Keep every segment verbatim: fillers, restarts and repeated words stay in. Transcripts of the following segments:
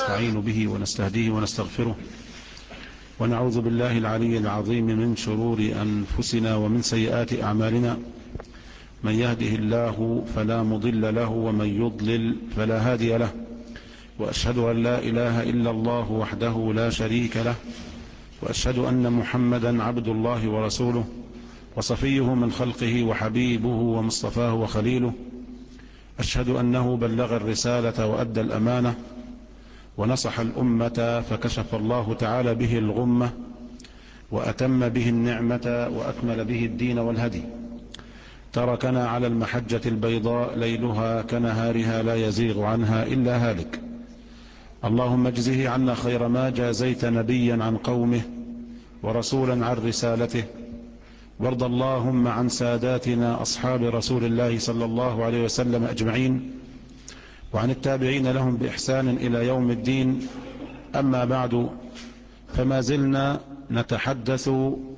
ونستعين به ونستهديه ونستغفره، ونعوذ بالله العلي العظيم من شرور أنفسنا ومن سيئات أعمالنا. من يهده الله فلا مضل له ومن يضلل فلا هادي له، وأشهد أن لا إله إلا الله وحده لا شريك له، وأشهد أن محمدا عبد الله ورسوله وصفيه من خلقه وحبيبه ومصطفاه وخليله. أشهد أنه بلغ الرسالة وأدى الأمانة ونصح الأمة، فكشف الله تعالى به الغمة وأتم به النعمة وأكمل به الدين والهدي. تركنا على المحجة البيضاء ليلها كنهارها لا يزيغ عنها إلا هالك. اللهم اجزه عنا خير ما جازيت نبيا عن قومه ورسولا عن رسالته، وارض اللهم عن ساداتنا أصحاب رسول الله صلى الله عليه وسلم أجمعين، وعن التابعين لهم بإحسان إلى يوم الدين. أما بعد، فما زلنا نتحدث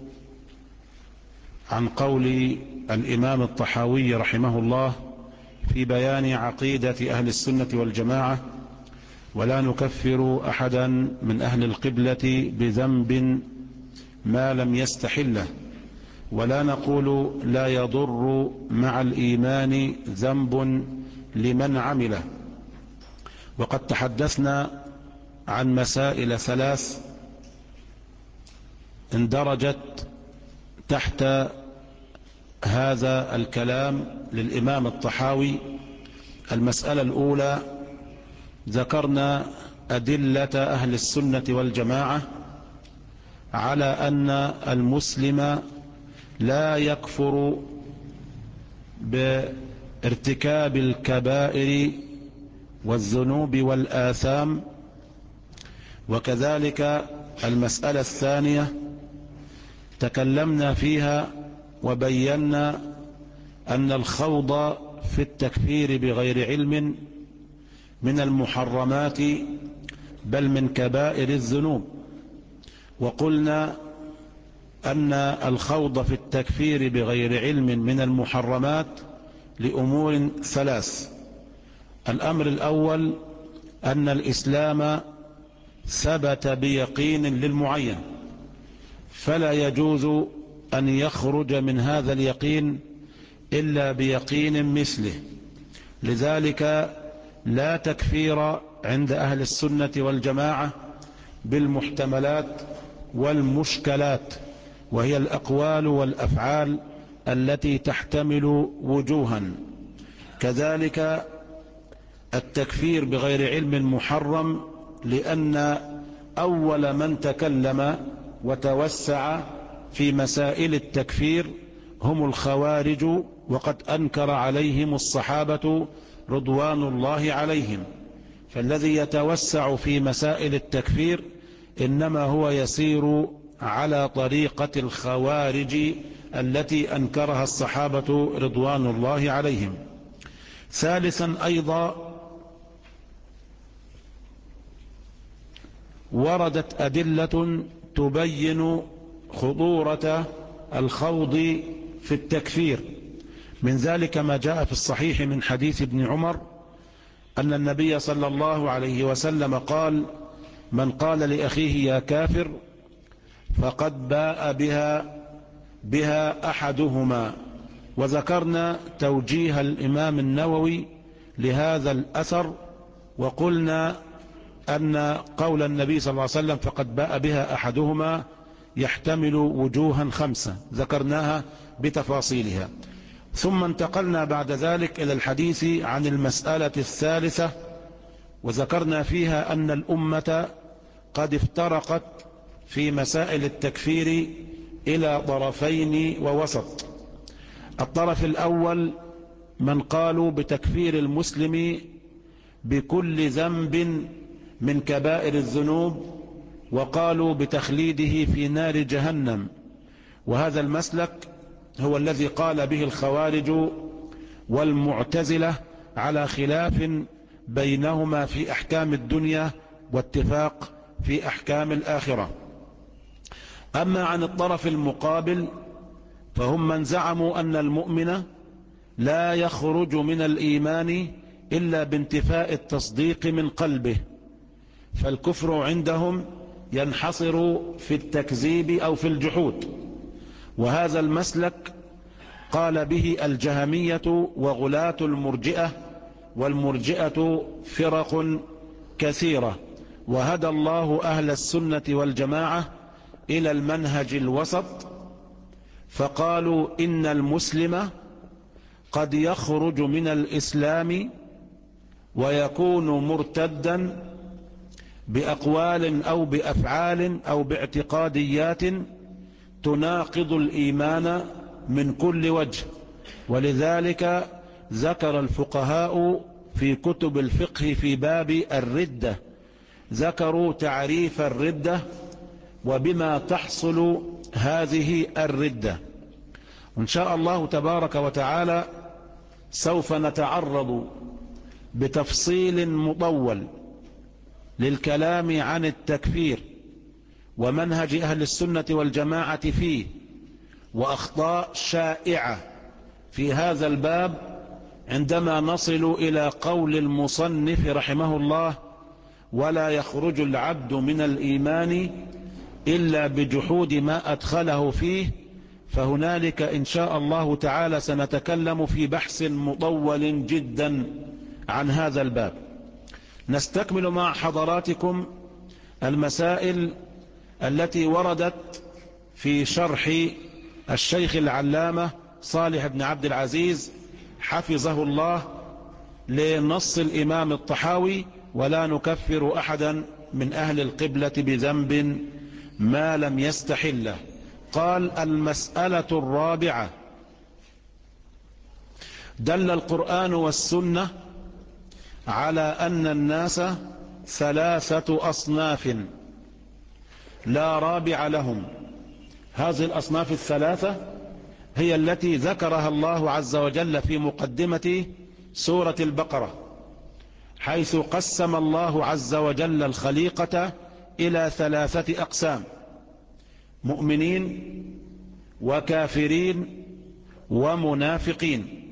عن قول الإمام الطحاوي رحمه الله في بيان عقيدة أهل السنة والجماعة: ولا نكفر أحدا من أهل القبلة بذنب ما لم يستحله، ولا نقول لا يضر مع الإيمان ذنب لمن عمله. وقد تحدثنا عن مسائل ثلاث اندرجت تحت هذا الكلام للإمام الطحاوي. المسألة الأولى، ذكرنا أدلة أهل السنة والجماعة على أن المسلم لا يكفر بارتكاب الكبائر والذنوب والآثام. وكذلك المسألة الثانية تكلمنا فيها وبينا أن الخوض في التكفير بغير علم من المحرمات بل من كبائر الذنوب. وقلنا أن الخوض في التكفير بغير علم من المحرمات لأمور ثلاث. الأمر الأول أن الإسلام ثبت بيقين للمعين، فلا يجوز أن يخرج من هذا اليقين إلا بيقين مثله. لذلك لا تكفير عند أهل السنة والجماعة بالمحتملات والمشكلات، وهي الأقوال والأفعال التي تحتمل وجوها. كذلك التكفير بغير علم محرم، لأن أول من تكلم وتوسع في مسائل التكفير هم الخوارج، وقد أنكر عليهم الصحابة رضوان الله عليهم. فالذي يتوسع في مسائل التكفير إنما هو يسير على طريقة الخوارج التي أنكرها الصحابة رضوان الله عليهم. ثالثا أيضا، وردت أدلة تبين خطورة الخوض في التكفير. من ذلك ما جاء في الصحيح من حديث ابن عمر أن النبي صلى الله عليه وسلم قال: من قال لأخيه يا كافر فقد باء بها بها أحدهما. وذكرنا توجيه الإمام النووي لهذا الأثر، وقلنا أن قول النبي صلى الله عليه وسلم فقد باء بها أحدهما يحتمل وجوها خمسة ذكرناها بتفاصيلها. ثم انتقلنا بعد ذلك إلى الحديث عن المسألة الثالثة، وذكرنا فيها أن الأمة قد افترقت في مسائل التكفير إلى طرفين ووسط. الطرف الأول من قالوا بتكفير المسلم بكل ذنب من كبائر الذنوب، وقالوا بتخليده في نار جهنم. وهذا المسلك هو الذي قال به الخوارج والمعتزلة، على خلاف بينهما في أحكام الدنيا واتفاق في أحكام الآخرة. أما عن الطرف المقابل فهم من زعموا أن المؤمن لا يخرج من الإيمان إلا بانتفاء التصديق من قلبه، فالكفر عندهم ينحصر في التكذيب أو في الجحود، وهذا المسلك قال به الجهمية وغلاة المرجئة، والمرجئة فرق كثيرة، وهدى الله أهل السنة والجماعة إلى المنهج الوسط، فقالوا إن المسلم قد يخرج من الإسلام ويكون مرتدا بأقوال أو بأفعال أو باعتقاديات تناقض الإيمان من كل وجه. ولذلك ذكر الفقهاء في كتب الفقه في باب الردة، ذكروا تعريف الردة وبما تحصل هذه الردة. وإن شاء الله تبارك وتعالى سوف نتعرض بتفصيل مطول للكلام عن التكفير ومنهج أهل السنة والجماعة فيه، وأخطاء شائعة في هذا الباب، عندما نصل إلى قول المصنف رحمه الله: ولا يخرج العبد من الإيمان إلا بجحود ما أدخله فيه. فهنالك إن شاء الله تعالى سنتكلم في بحث مطول جدا عن هذا الباب. نستكمل مع حضراتكم المسائل التي وردت في شرح الشيخ العلامة صالح بن عبد العزيز حفظه الله لنص الإمام الطحاوي: ولا نكفر أحدا من أهل القبلة بذنب ما لم يستحله. قال: المسألة الرابعة: دل القرآن والسنة على أن الناس ثلاثة أصناف لا رابع لهم. هذه الأصناف الثلاثة هي التي ذكرها الله عز وجل في مقدمة سورة البقرة، حيث قسم الله عز وجل الخليقة إلى ثلاثة أقسام: مؤمنين وكافرين ومنافقين.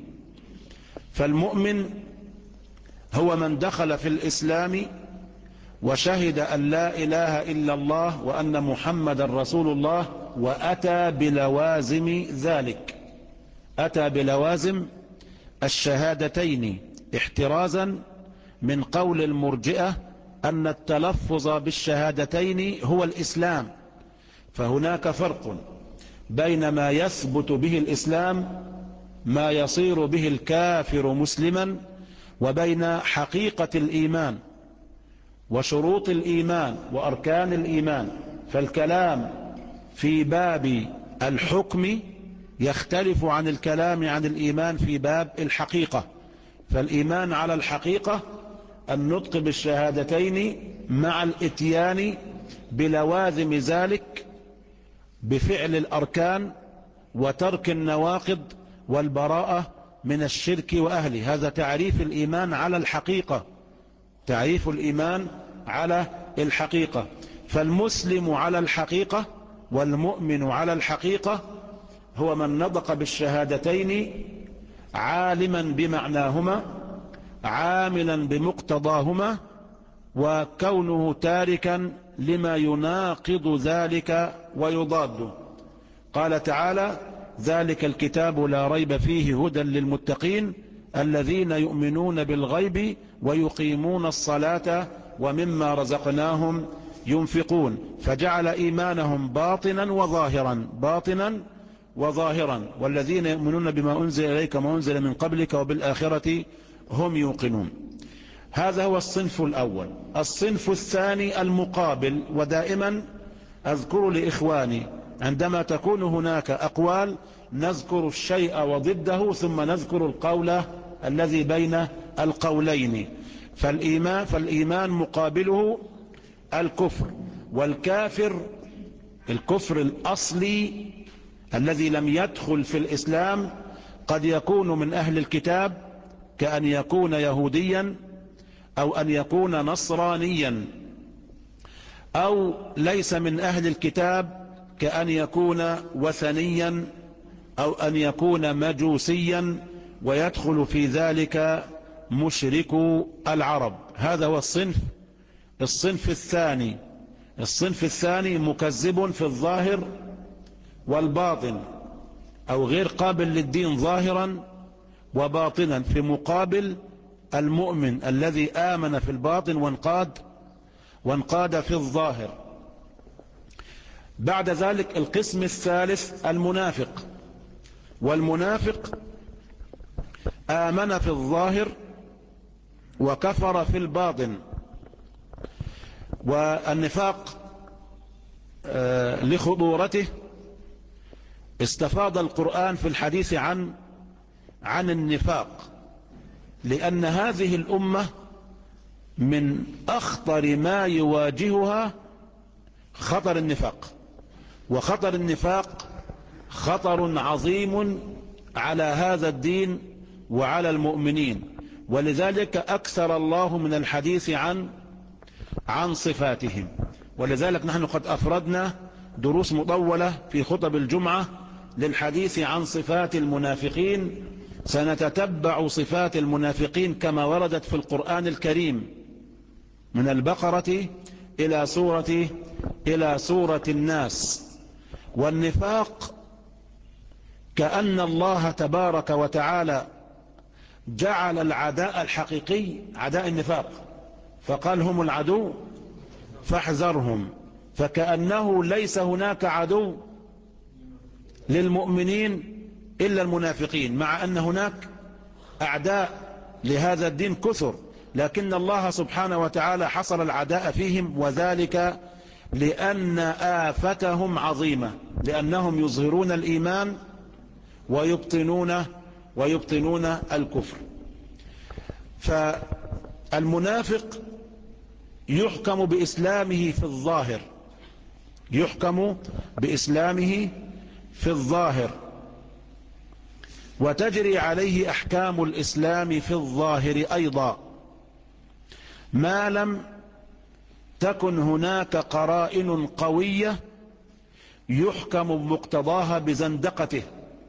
فالمؤمن هو من دخل في الإسلام وشهد أن لا إله إلا الله وأن محمد رسول الله، وأتى بلوازم ذلك، أتى بلوازم الشهادتين احترازا من قول المرجئة أن التلفظ بالشهادتين هو الإسلام. فهناك فرق بين ما يثبت به الإسلام، ما يصير به الكافر مسلما، وبين حقيقة الإيمان وشروط الإيمان وأركان الإيمان. فالكلام في باب الحكم يختلف عن الكلام عن الإيمان في باب الحقيقة. فالإيمان على الحقيقة النطق بالشهادتين مع الاتيان بلوازم ذلك بفعل الأركان وترك النواقض والبراءة من الشرك وأهله. هذا تعريف الإيمان على الحقيقة، تعريف الإيمان على الحقيقة. فالمسلم على الحقيقة والمؤمن على الحقيقة هو من نطق بالشهادتين عالما بمعناهما عاملا بمقتضاهما، وكونه تاركا لما يناقض ذلك ويضاده. قال تعالى: ذلك الكتاب لا ريب فيه هدى للمتقين الذين يؤمنون بالغيب ويقيمون الصلاة ومما رزقناهم ينفقون. فجعل إيمانهم باطنا وظاهرا، باطنا وظاهرا. والذين يؤمنون بما أنزل إليك وما أنزل من قبلك وبالآخرة هم يوقنون. هذا هو الصنف الأول. الصنف الثاني المقابل، ودائما أذكر لإخواني عندما تكون هناك أقوال نذكر الشيء وضده ثم نذكر القول الذي بين القولين. فالإيمان, فالإيمان مقابله الكفر، والكافر الكفر الأصلي الذي لم يدخل في الإسلام قد يكون من أهل الكتاب كأن يكون يهوديا أو أن يكون نصرانيا، أو ليس من أهل الكتاب كأن يكون وثنيا أو أن يكون مجوسيا، ويدخل في ذلك مشركو العرب. هذا هو الصنف الصنف الثاني الصنف الثاني مكذب في الظاهر والباطن، أو غير قابل للدين ظاهرا وباطنا، في مقابل المؤمن الذي آمن في الباطن وانقاد وانقاد في الظاهر. بعد ذلك القسم الثالث المنافق، والمنافق آمن في الظاهر وكفر في الباطن. والنفاق لخطورته استفاض القرآن في الحديث عن عن النفاق، لأن هذه الأمة من أخطر ما يواجهها خطر النفاق، وخطر النفاق خطر عظيم على هذا الدين وعلى المؤمنين. ولذلك أكثر الله من الحديث عن عن صفاتهم. ولذلك نحن قد أفردنا دروس مطولة في خطب الجمعة للحديث عن صفات المنافقين. سنتتبع صفات المنافقين كما وردت في القرآن الكريم من البقرة إلى سورة إلى سورة الناس. والنفاق كأن الله تبارك وتعالى جعل العداء الحقيقي عداء النفاق، فقال هم العدو فاحذرهم، فكأنه ليس هناك عدو للمؤمنين إلا المنافقين، مع أن هناك أعداء لهذا الدين كثر، لكن الله سبحانه وتعالى حصر العداء فيهم، وذلك لأن آفتهم عظيمة، لأنهم يظهرون الإيمان ويبطنون ويبطنون الكفر. فالمنافق يحكم بإسلامه في الظاهر يحكم بإسلامه في الظاهر وتجري عليه أحكام الإسلام في الظاهر أيضا، ما لم تكن هناك قرائن قوية يحكم بمقتضاها بزندقته.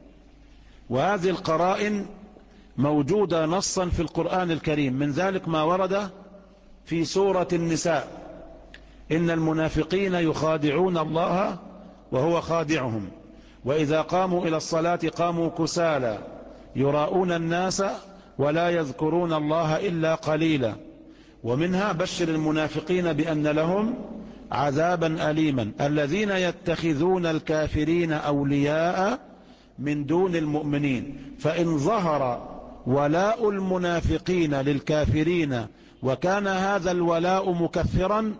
وهذه القرائن موجودة نصا في القرآن الكريم، من ذلك ما ورد في سورة النساء: إن المنافقين يخادعون الله وهو خادعهم وإذا قاموا إلى الصلاة قاموا كسالى يراءون الناس ولا يذكرون الله إلا قليلا. ومنها: بشر المنافقين بأن لهم عذابا أليما الذين يتخذون الكافرين أولياء من دون المؤمنين فإن ظهر ولاء المنافقين للكافرين وكان هذا الولاء مكفرا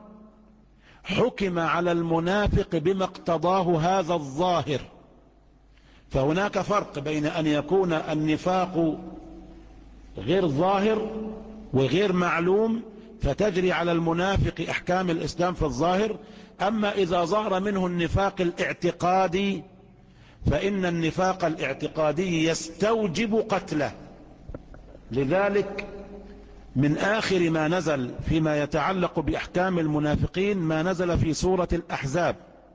حكم على المنافق بما اقتضاه هذا الظاهر. فهناك فرق بين أن يكون النفاق غير ظاهر وغير معلوم فتجري على المنافق أحكام الإسلام في الظاهر، أما إذا ظهر منه النفاق الاعتقادي فإن النفاق الاعتقادي يستوجب قتله. لذلك من آخر ما نزل فيما يتعلق بأحكام المنافقين ما نزل في سورة الأحزاب: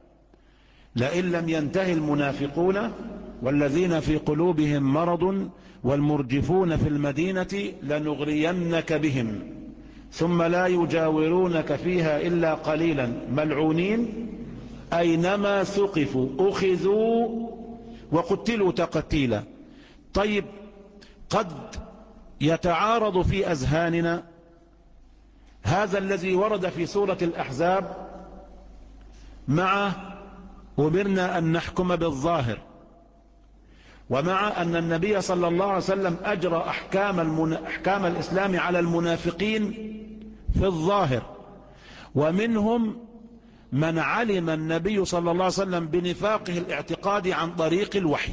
لئن لم ينتهي المنافقون والذين في قلوبهم مرض والمرجفون في المدينة لنغرينك بهم ثم لا يجاورونك فيها إلا قليلا ملعونين أينما ثقفوا أخذوا وقتلوا تقتيلا. طيب، قد يتعارض في أذهاننا هذا الذي ورد في سورة الأحزاب مع أمرنا أن نحكم بالظاهر، ومع أن النبي صلى الله عليه وسلم أجرى أحكام, المن... أحكام الإسلام على المنافقين في الظاهر، ومنهم من علم النبي صلى الله عليه وسلم بنفاقه الاعتقادي عن طريق الوحي،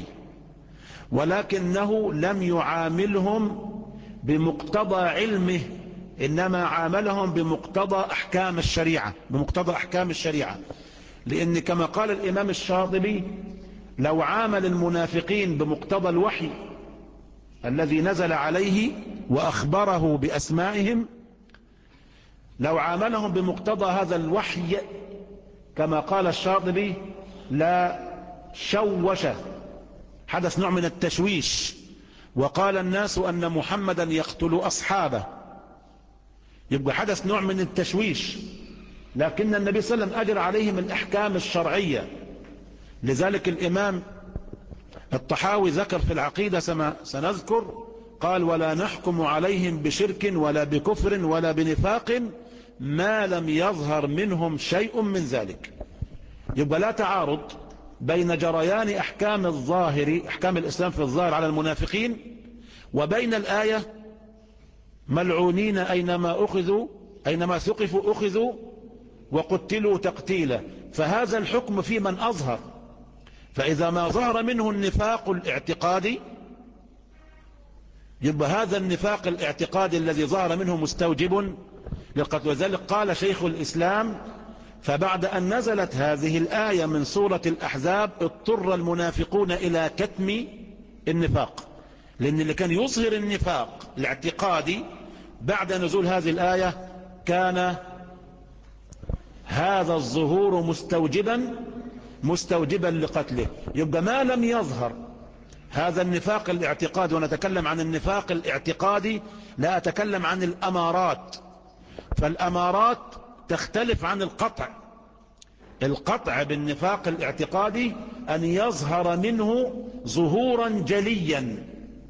ولكنه لم يعاملهم بمقتضى علمه، إنما عاملهم بمقتضى أحكام الشريعة بمقتضى أحكام الشريعة لأن كما قال الإمام الشاطبي: لو عامل المنافقين بمقتضى الوحي الذي نزل عليه وأخبره بأسمائهم، لو عاملهم بمقتضى هذا الوحي كما قال الشاطبي لا شوش، حدث نوع من التشويش، وقال الناس أن محمدا يقتل أصحابه، يبقى حدث نوع من التشويش لكن النبي صلى الله عليه وسلم أجرى عليهم الأحكام الشرعية. لذلك الإمام الطحاوي ذكر في العقيدة كما سنذكر، قال: ولا نحكم عليهم بشرك ولا بكفر ولا بنفاق ما لم يظهر منهم شيء من ذلك. يبقى لا تعارض بين جريان أحكام الظاهر، أحكام الإسلام في الظاهر على المنافقين، وبين الآية: ملعونين أينما أخذوا أينما ثقفوا أخذوا وقتلوا تقتيلا. فهذا الحكم في من أظهر، فإذا ما ظهر منه النفاق الاعتقادي يبقى هذا النفاق الاعتقادي الذي ظهر منه مستوجب للقتل. وذلك قال شيخ الإسلام: فبعد أن نزلت هذه الآية من سورة الأحزاب اضطر المنافقون إلى كتم النفاق، لأن اللي كان يظهر النفاق الاعتقادي بعد نزول هذه الآية كان هذا الظهور مستوجبا مستوجبا لقتله. يبقى ما لم يظهر هذا النفاق الاعتقادي، ونتكلم عن النفاق الاعتقادي لا أتكلم عن الأمارات، فالأمارات تختلف عن القطع. القطع بالنفاق الاعتقادي أن يظهر منه ظهورا جليا،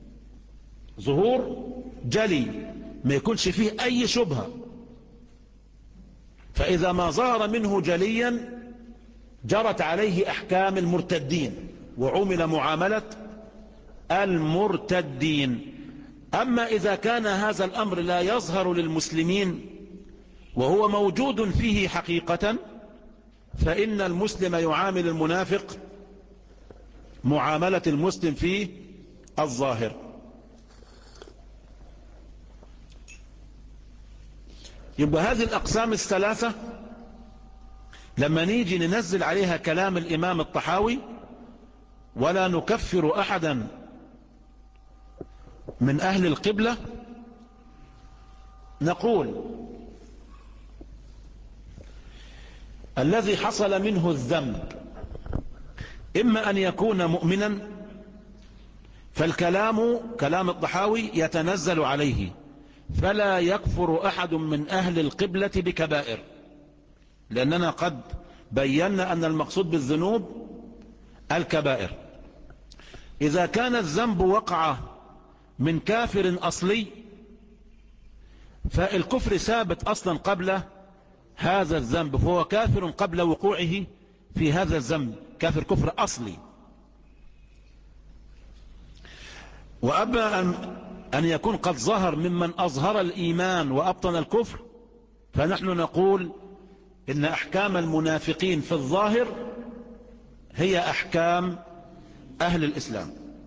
ظهور جلي ما يكونش فيه أي شبهة. فإذا ما ظهر منه جليا جرت عليه أحكام المرتدين وعمل معاملة المرتدين. أما إذا كان هذا الأمر لا يظهر للمسلمين وهو موجود فيه حقيقة، فإن المسلم يعامل المنافق معاملة المسلم فيه الظاهر. يبقى هذه الأقسام الثلاثة لما نيجي ننزل عليها كلام الإمام الطحاوي: ولا نكفر أحدا من أهل القبلة، نقول: الذي حصل منه الذنب إما أن يكون مؤمنا، فالكلام كلام الطحاوي يتنزل عليه، فلا يكفر أحد من أهل القبلة بكبائر، لأننا قد بينا أن المقصود بالذنوب الكبائر. إذا كان الذنب وقع من كافر أصلي فالكفر ثابت أصلا قبل هذا الذنب، فهو كافر قبل وقوعه في هذا الذنب، كافر كفر أصلي. وأما أن, أن يكون قد ظهر ممن أظهر الإيمان وأبطن الكفر، فنحن نقول إن أحكام المنافقين في الظاهر هي أحكام أهل الإسلام.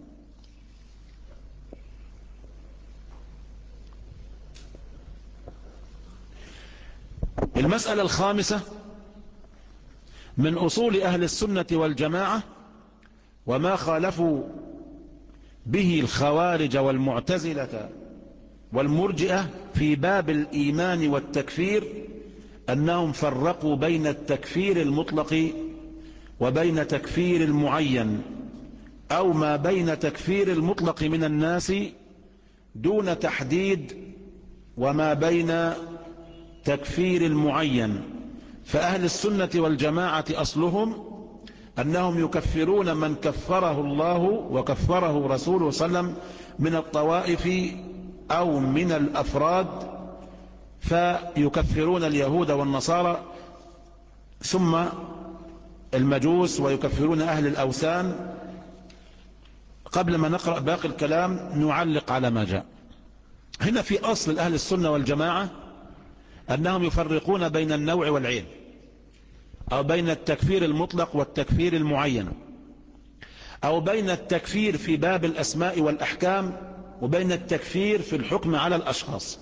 المسألة الخامسة من أصول أهل السنة والجماعة وما خالفوا به الخوارج والمعتزلة والمرجئة في باب الإيمان والتكفير، أنهم فرقوا بين التكفير المطلق وبين تكفير المعين، أو ما بين تكفير المطلق من الناس دون تحديد وما بين تكفير المعين. فأهل السنة والجماعة أصلهم أنهم يكفرون من كفره الله وكفره رسوله صلى الله عليه وسلم من الطوائف أو من الأفراد، فيكفرون اليهود والنصارى ثم المجوس، ويكفرون أهل الأوثان. قبل ما نقرأ باقي الكلام نعلق على ما جاء هنا. في أصل أهل السنة والجماعة أنهم يفرقون بين النوع والعين، أو بين التكفير المطلق والتكفير المعين، أو بين التكفير في باب الأسماء والأحكام وبين التكفير في الحكم على الأشخاص.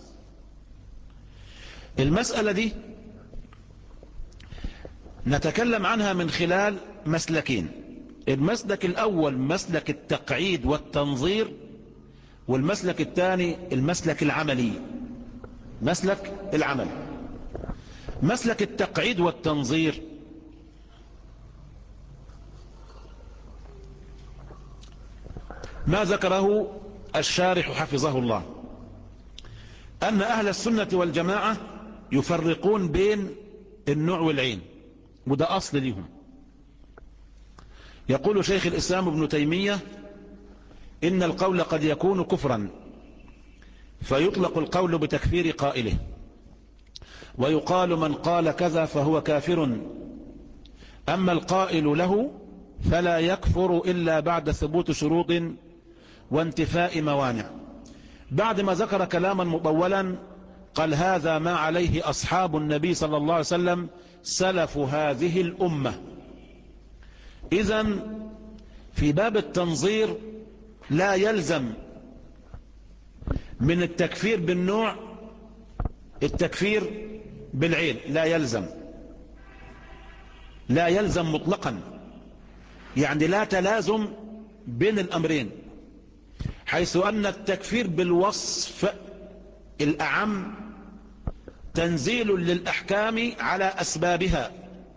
المسألة دي نتكلم عنها من خلال مسلكين: المسلك الأول مسلك التقعيد والتنظير، والمسلك الثاني المسلك العملي، مسلك العمل. مسلك التقعيد والتنظير ما ذكره الشارح حفظه الله، أن أهل السنة والجماعة يفرقون بين النوع والعين، وده أصل ليهم. يقول شيخ الإسلام ابن تيمية: إن القول قد يكون كفرا، فيطلق القول بتكفير قائله، ويقال من قال كذا فهو كافر، أما القائل له فلا يكفر إلا بعد ثبوت شروط وانتفاء موانع. بعد ما ذكر كلاما مطولا قال: هذا ما عليه أصحاب النبي صلى الله عليه وسلم سلف هذه الأمة. إذن في باب التنظير لا يلزم من التكفير بالنوع التكفير بالعين، لا يلزم، لا يلزم مطلقا، يعني لا تلازم بين الأمرين، حيث أن التكفير بالوصف الأعم تنزيل للأحكام على أسبابها،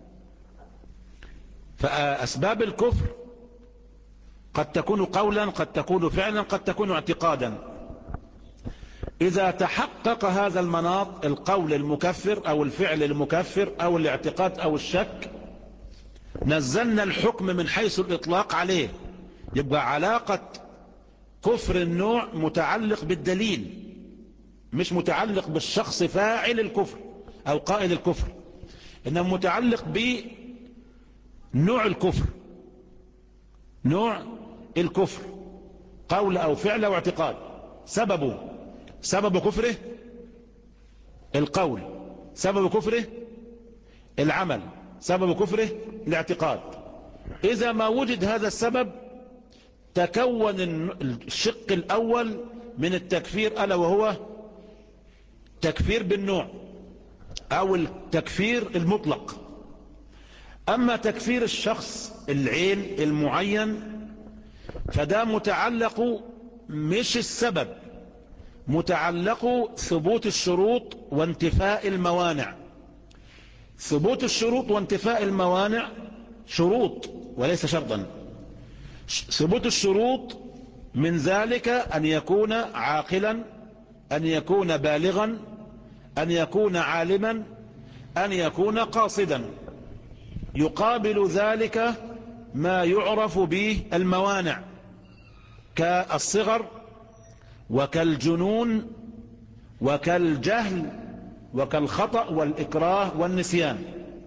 فأسباب الكفر قد تكون قولا، قد تكون فعلا، قد تكون اعتقادا. إذا تحقق هذا المناط، القول المكفر أو الفعل المكفر أو الاعتقاد أو الشك، نزلنا الحكم من حيث الإطلاق عليه. يبقى علاقة كفر النوع متعلق بالدليل، مش متعلق بالشخص فاعل الكفر أو قائل الكفر، إنه متعلق بنوع الكفر، نوع الكفر قول أو فعل أو اعتقاد. سببه سبب كفره القول، سبب كفره العمل، سبب كفره الاعتقاد. إذا ما وجد هذا السبب تكون الشق الأول من التكفير، ألا وهو تكفير بالنوع أو التكفير المطلق. أما تكفير الشخص العين المعين فده متعلق مش السبب، متعلق ثبوت الشروط وانتفاء الموانع. ثبوت الشروط وانتفاء الموانع شروط وليس شرطا. ثبوت الشروط من ذلك أن يكون عاقلا، أن يكون بالغا، أن يكون عالما، أن يكون قاصدا. يقابل ذلك ما يعرف به الموانع كالصغر وكالجنون وكالجهل وكالخطأ والإكراه والنسيان.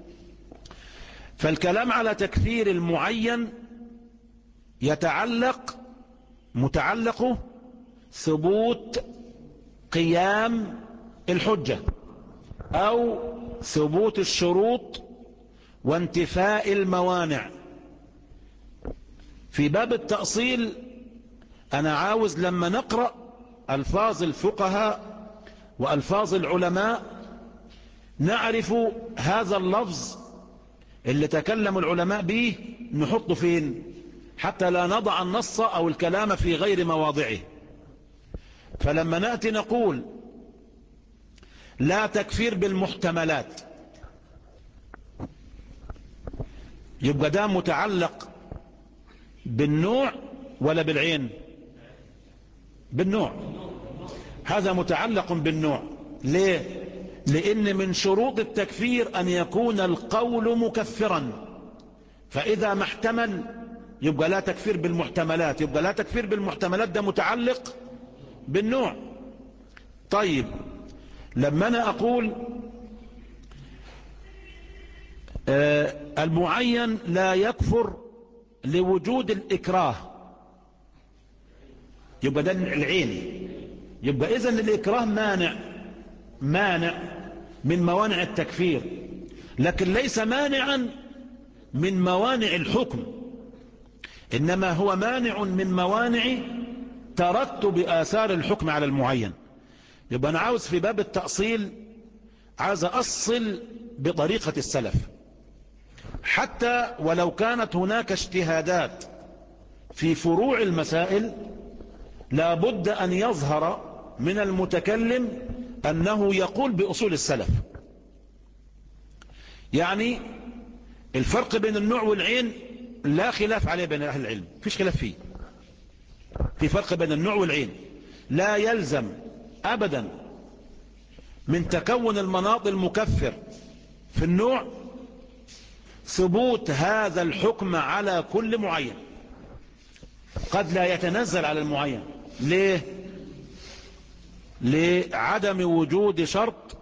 فالكلام على تكفير المعين يتعلق متعلقه ثبوت قيام الحجة أو ثبوت الشروط وانتفاء الموانع. في باب التأصيل أنا عاوز لما نقرأ ألفاظ الفقهاء وألفاظ العلماء نعرف هذا اللفظ اللي تكلم العلماء به نحطه فين، حتى لا نضع النص أو الكلام في غير مواضعه. فلما نأتي نقول لا تكفير بالمحتملات، يبقى ده متعلق بالنوع ولا بالعين؟ بالنوع. هذا متعلق بالنوع. ليه؟ لأن من شروط التكفير أن يكون القول مكفرا، فإذا ما احتمل يبقى لا تكفير بالمحتملات، يبقى لا تكفير بالمحتملات ده متعلق بالنوع. طيب لما أنا أقول آه المعين لا يكفر لوجود الإكراه، يبقى ده العين. يبقى إذن الإكراه مانع مانع من موانع التكفير، لكن ليس مانعا من موانع الحكم، إنما هو مانع من موانع ترتب آثار الحكم على المعين. يبقى أنا عاوز في باب التأصيل عاوز أصل بطريقة السلف، حتى ولو كانت هناك اجتهادات في فروع المسائل لا بد أن يظهر من المتكلم أنه يقول بأصول السلف. يعني الفرق بين النوع والعين لا خلاف عليه بين أهل العلم، فيش خلاف فيه. في فرق بين النوع والعين، لا يلزم أبدا من تكون المناط المكفر في النوع ثبوت هذا الحكم على كل معين، قد لا يتنزل على المعين. ليه؟ لعدم وجود شرط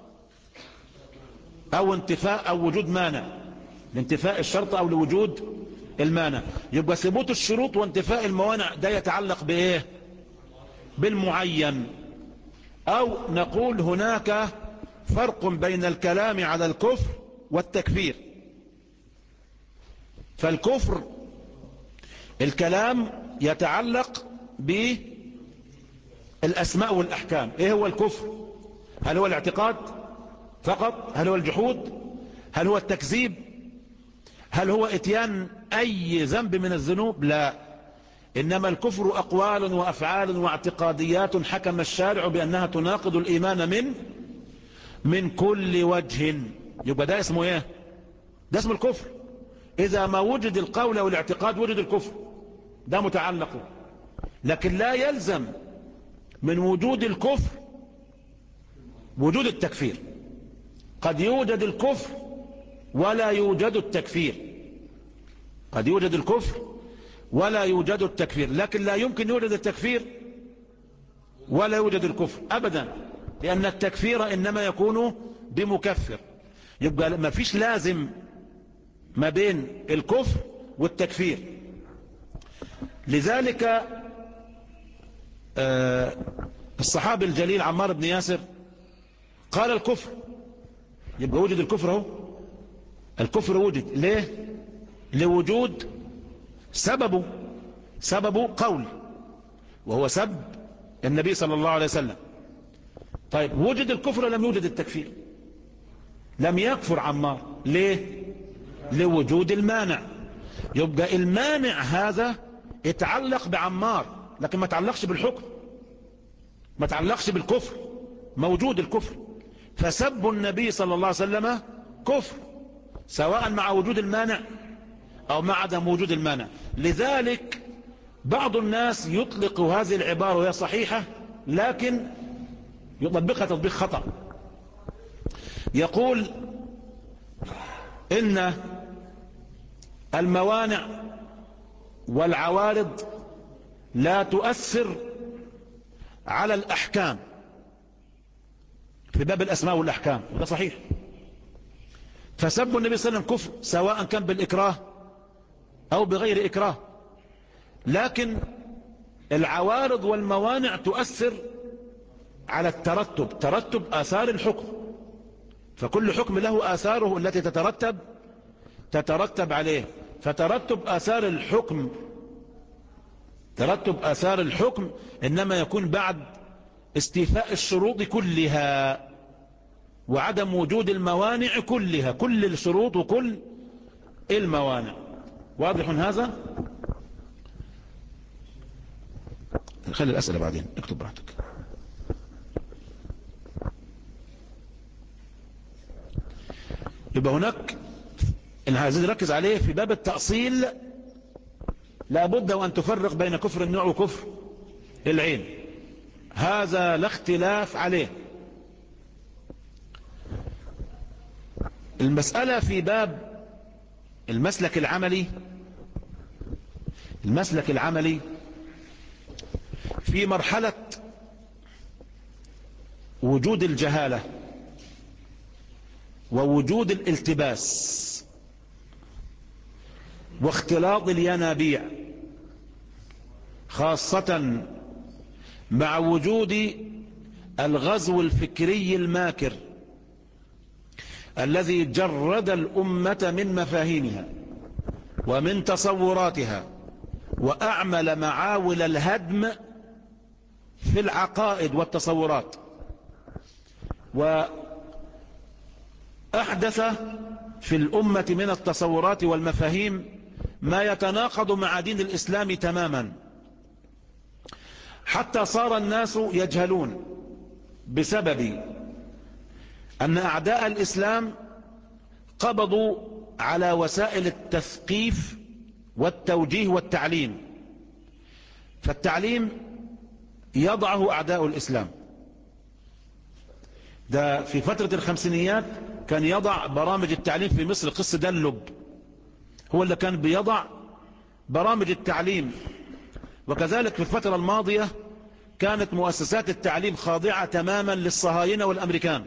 او انتفاء او وجود مانع، لانتفاء الشرط او لوجود المانع. يبقى ثبوت الشروط وانتفاء الموانع ده يتعلق بايه؟ بالمعين. او نقول هناك فرق بين الكلام على الكفر والتكفير. فالكفر الكلام يتعلق بالاسماء والاحكام. ايه هو الكفر؟ هل هو الاعتقاد فقط؟ هل هو الجحود؟ هل هو التكذيب؟ هل هو اتيان اي ذنب من الذنوب؟ لا، انما الكفر اقوال وافعال واعتقاديات حكم الشارع بانها تناقض الايمان من من كل وجه. يبقى ده اسمه ايه؟ ده اسمه الكفر. اذا ما وجد القول والاعتقاد وجد الكفر، ده متعلقه. لكن لا يلزم من وجود الكفر وجود التكفير. قد يوجد الكفر ولا يوجد التكفير، قد يوجد الكفر ولا يوجد التكفير، لكن لا يمكن يوجد التكفير ولا يوجد الكفر أبدا، لأن التكفير إنما يكون بمكفر. يبقى ما فيش لازم ما بين الكفر والتكفير. لذلك آه الصحابي الجليل عمار بن ياسر قال الكفر. يبقى وجد الكفر اهو، الكفر وجد. ليه؟ لوجود سببه، سببه قول وهو سب النبي صلى الله عليه وسلم. طيب وجد الكفر لم يوجد التكفير، لم يكفر عمار. ليه؟ لوجود المانع. يبقى المانع هذا يتعلق بعمار، لكن ما تعلقش بالحكم، ما تعلقش بالكفر. موجود الكفر، فسب النبي صلى الله عليه وسلم كفر، سواء مع وجود المانع او مع عدم وجود المانع. لذلك بعض الناس يطلق هذه العبارة وهي صحيحة لكن يطبقها تطبيق خطأ. يقول إن الموانع والعوارض لا تؤثر على الأحكام في باب الأسماء والأحكام، وده صحيح. فسب النبي صلى الله عليه وسلم كفر سواء كان بالإكراه أو بغير إكراه، لكن العوارض والموانع تؤثر على الترتب، ترتب آثار الحكم. فكل حكم له آثاره التي تترتب تترتب عليه. فترتب آثار الحكم ترتب آثار الحكم إنما يكون بعد استيفاء الشروط كلها وعدم وجود الموانع كلها، كل الشروط وكل الموانع. واضح هذا؟ خلي الأسئلة بعدين، اكتب براحتك. يبقى هناك اللي عايزين نركز عليه في باب التأصيل، لابد وأن تفرق بين كفر النوع وكفر العين، هذا لا اختلاف عليه. المسألة في باب المسلك العملي، المسلك العملي في مرحلة وجود الجهالة ووجود الالتباس واختلاط الينابيع، خاصة مع وجود الغزو الفكري الماكر الذي جرد الأمة من مفاهيمها ومن تصوراتها وأعمل معاول الهدم في العقائد والتصورات، وأحدث في الأمة من التصورات والمفاهيم ما يتناقض مع دين الإسلام تماما، حتى صار الناس يجهلون بسبب أن أعداء الإسلام قبضوا على وسائل التثقيف والتوجيه والتعليم. فالتعليم يضعه أعداء الإسلام، ده في فترة الخمسينيات كان يضع برامج التعليم في مصر، قس دلب هو اللي كان بيضع برامج التعليم. وكذلك في الفترة الماضية كانت مؤسسات التعليم خاضعة تماما للصهاينة والأمريكان.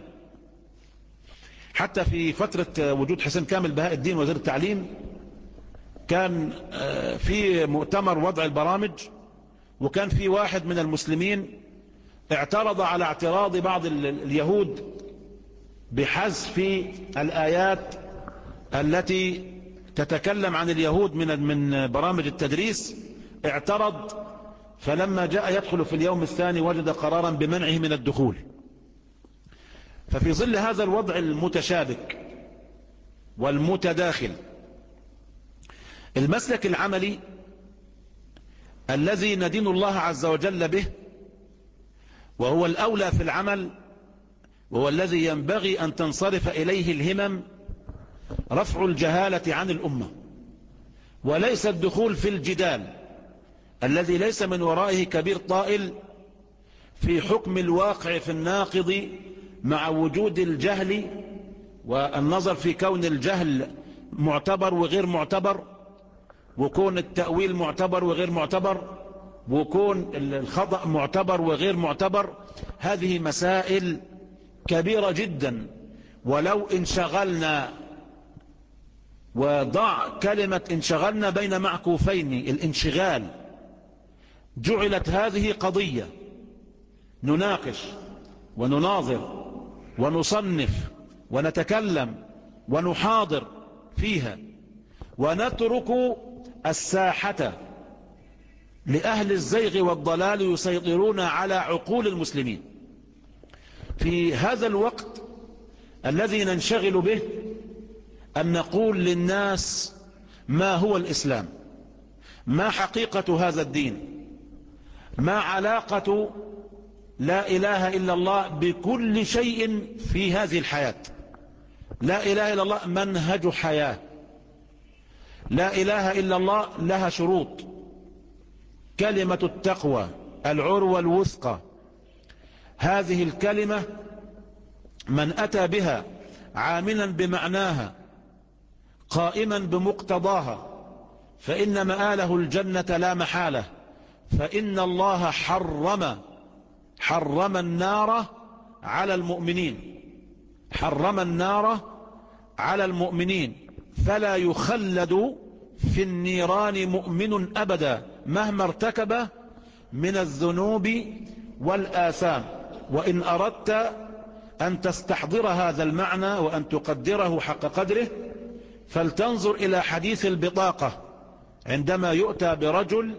حتى في فترة وجود حسين كامل بهاء الدين وزير التعليم كان في مؤتمر وضع البرامج، وكان في واحد من المسلمين اعترض على اعتراض بعض اليهود بحذف الآيات التي تتكلم عن اليهود من من برامج التدريس. اعترض، فلما جاء يدخل في اليوم الثاني وجد قرارا بمنعه من الدخول. ففي ظل هذا الوضع المتشابك والمتداخل، المسلك العملي الذي ندين الله عز وجل به، وهو الأولى في العمل، وهو الذي ينبغي أن تنصرف إليه الهمم، رفع الجهالة عن الأمة، وليس الدخول في الجدال الذي ليس من ورائه كبير طائل في حكم الواقع في الناقض مع وجود الجهل، والنظر في كون الجهل معتبر وغير معتبر، وكون التأويل معتبر وغير معتبر، وكون الخطأ معتبر وغير معتبر. هذه مسائل كبيرة جدا، ولو انشغلنا، وضع كلمة انشغلنا بين معكوفين، الانشغال، جعلت هذه قضية نناقش ونناظر ونصنف ونتكلم ونحاضر فيها، ونترك الساحة لأهل الزيغ والضلال يسيطرون على عقول المسلمين. في هذا الوقت الذي ننشغل به أن نقول للناس ما هو الإسلام، ما حقيقة هذا الدين، ما علاقة لا إله إلا الله بكل شيء في هذه الحياة. لا إله إلا الله منهج حياة، لا إله إلا الله لها شروط. كلمة التقوى العروة الوثقى، هذه الكلمة من أتى بها عاملا بمعناها قائما بمقتضاها فإن مآله الجنة لا محالة. فإن الله حرم حرم النار على المؤمنين، حرم النار على المؤمنين، فلا يخلد في النيران مؤمن أبدا مهما ارتكب من الذنوب والآثام. وإن أردت أن تستحضر هذا المعنى وأن تقدره حق قدره، فلتنظر إلى حديث البطاقة، عندما يؤتى برجل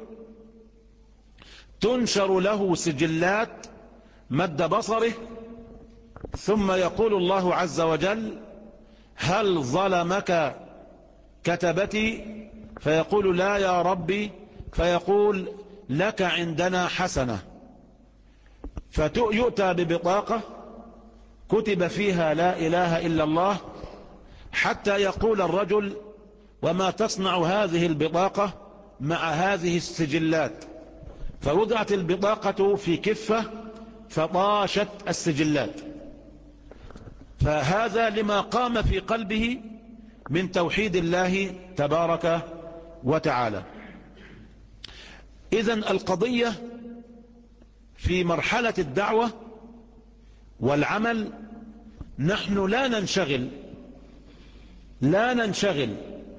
تنشر له سجلات مد بصره، ثم يقول الله عز وجل: هل ظلمك كتبتي؟ فيقول: لا يا ربي. فيقول: لك عندنا حسنة. فيؤتى ببطاقة كتب فيها لا إله إلا الله، حتى يقول الرجل: وما تصنع هذه البطاقة مع هذه السجلات؟ فوضعت البطاقة في كفة فطاشت السجلات. فهذا لما قام في قلبه من توحيد الله تبارك وتعالى. إذن القضية في مرحلة الدعوة والعمل، نحن لا ننشغل لا ننشغل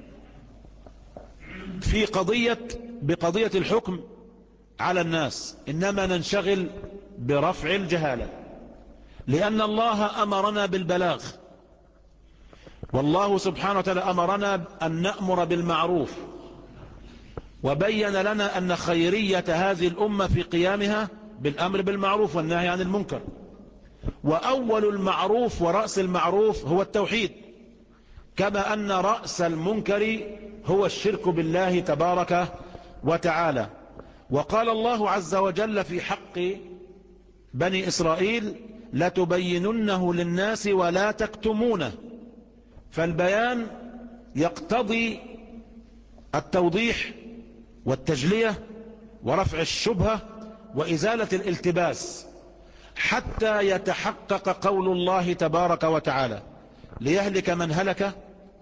في قضية بقضية الحكم على الناس، إنما ننشغل برفع الجهالة، لأن الله أمرنا بالبلاغ، والله سبحانه وتعالى أمرنا أن نأمر بالمعروف، وبين لنا أن خيرية هذه الأمة في قيامها بالأمر بالمعروف والنهي عن المنكر. وأول المعروف ورأس المعروف هو التوحيد، كما أن رأس المنكر هو الشرك بالله تبارك وتعالى. وقال الله عز وجل في حق بني إسرائيل: لتبيننه للناس ولا تكتمونه. فالبيان يقتضي التوضيح والتجلية ورفع الشبهة وإزالة الالتباس. حتى يتحقق قول الله تبارك وتعالى ليهلك من هلك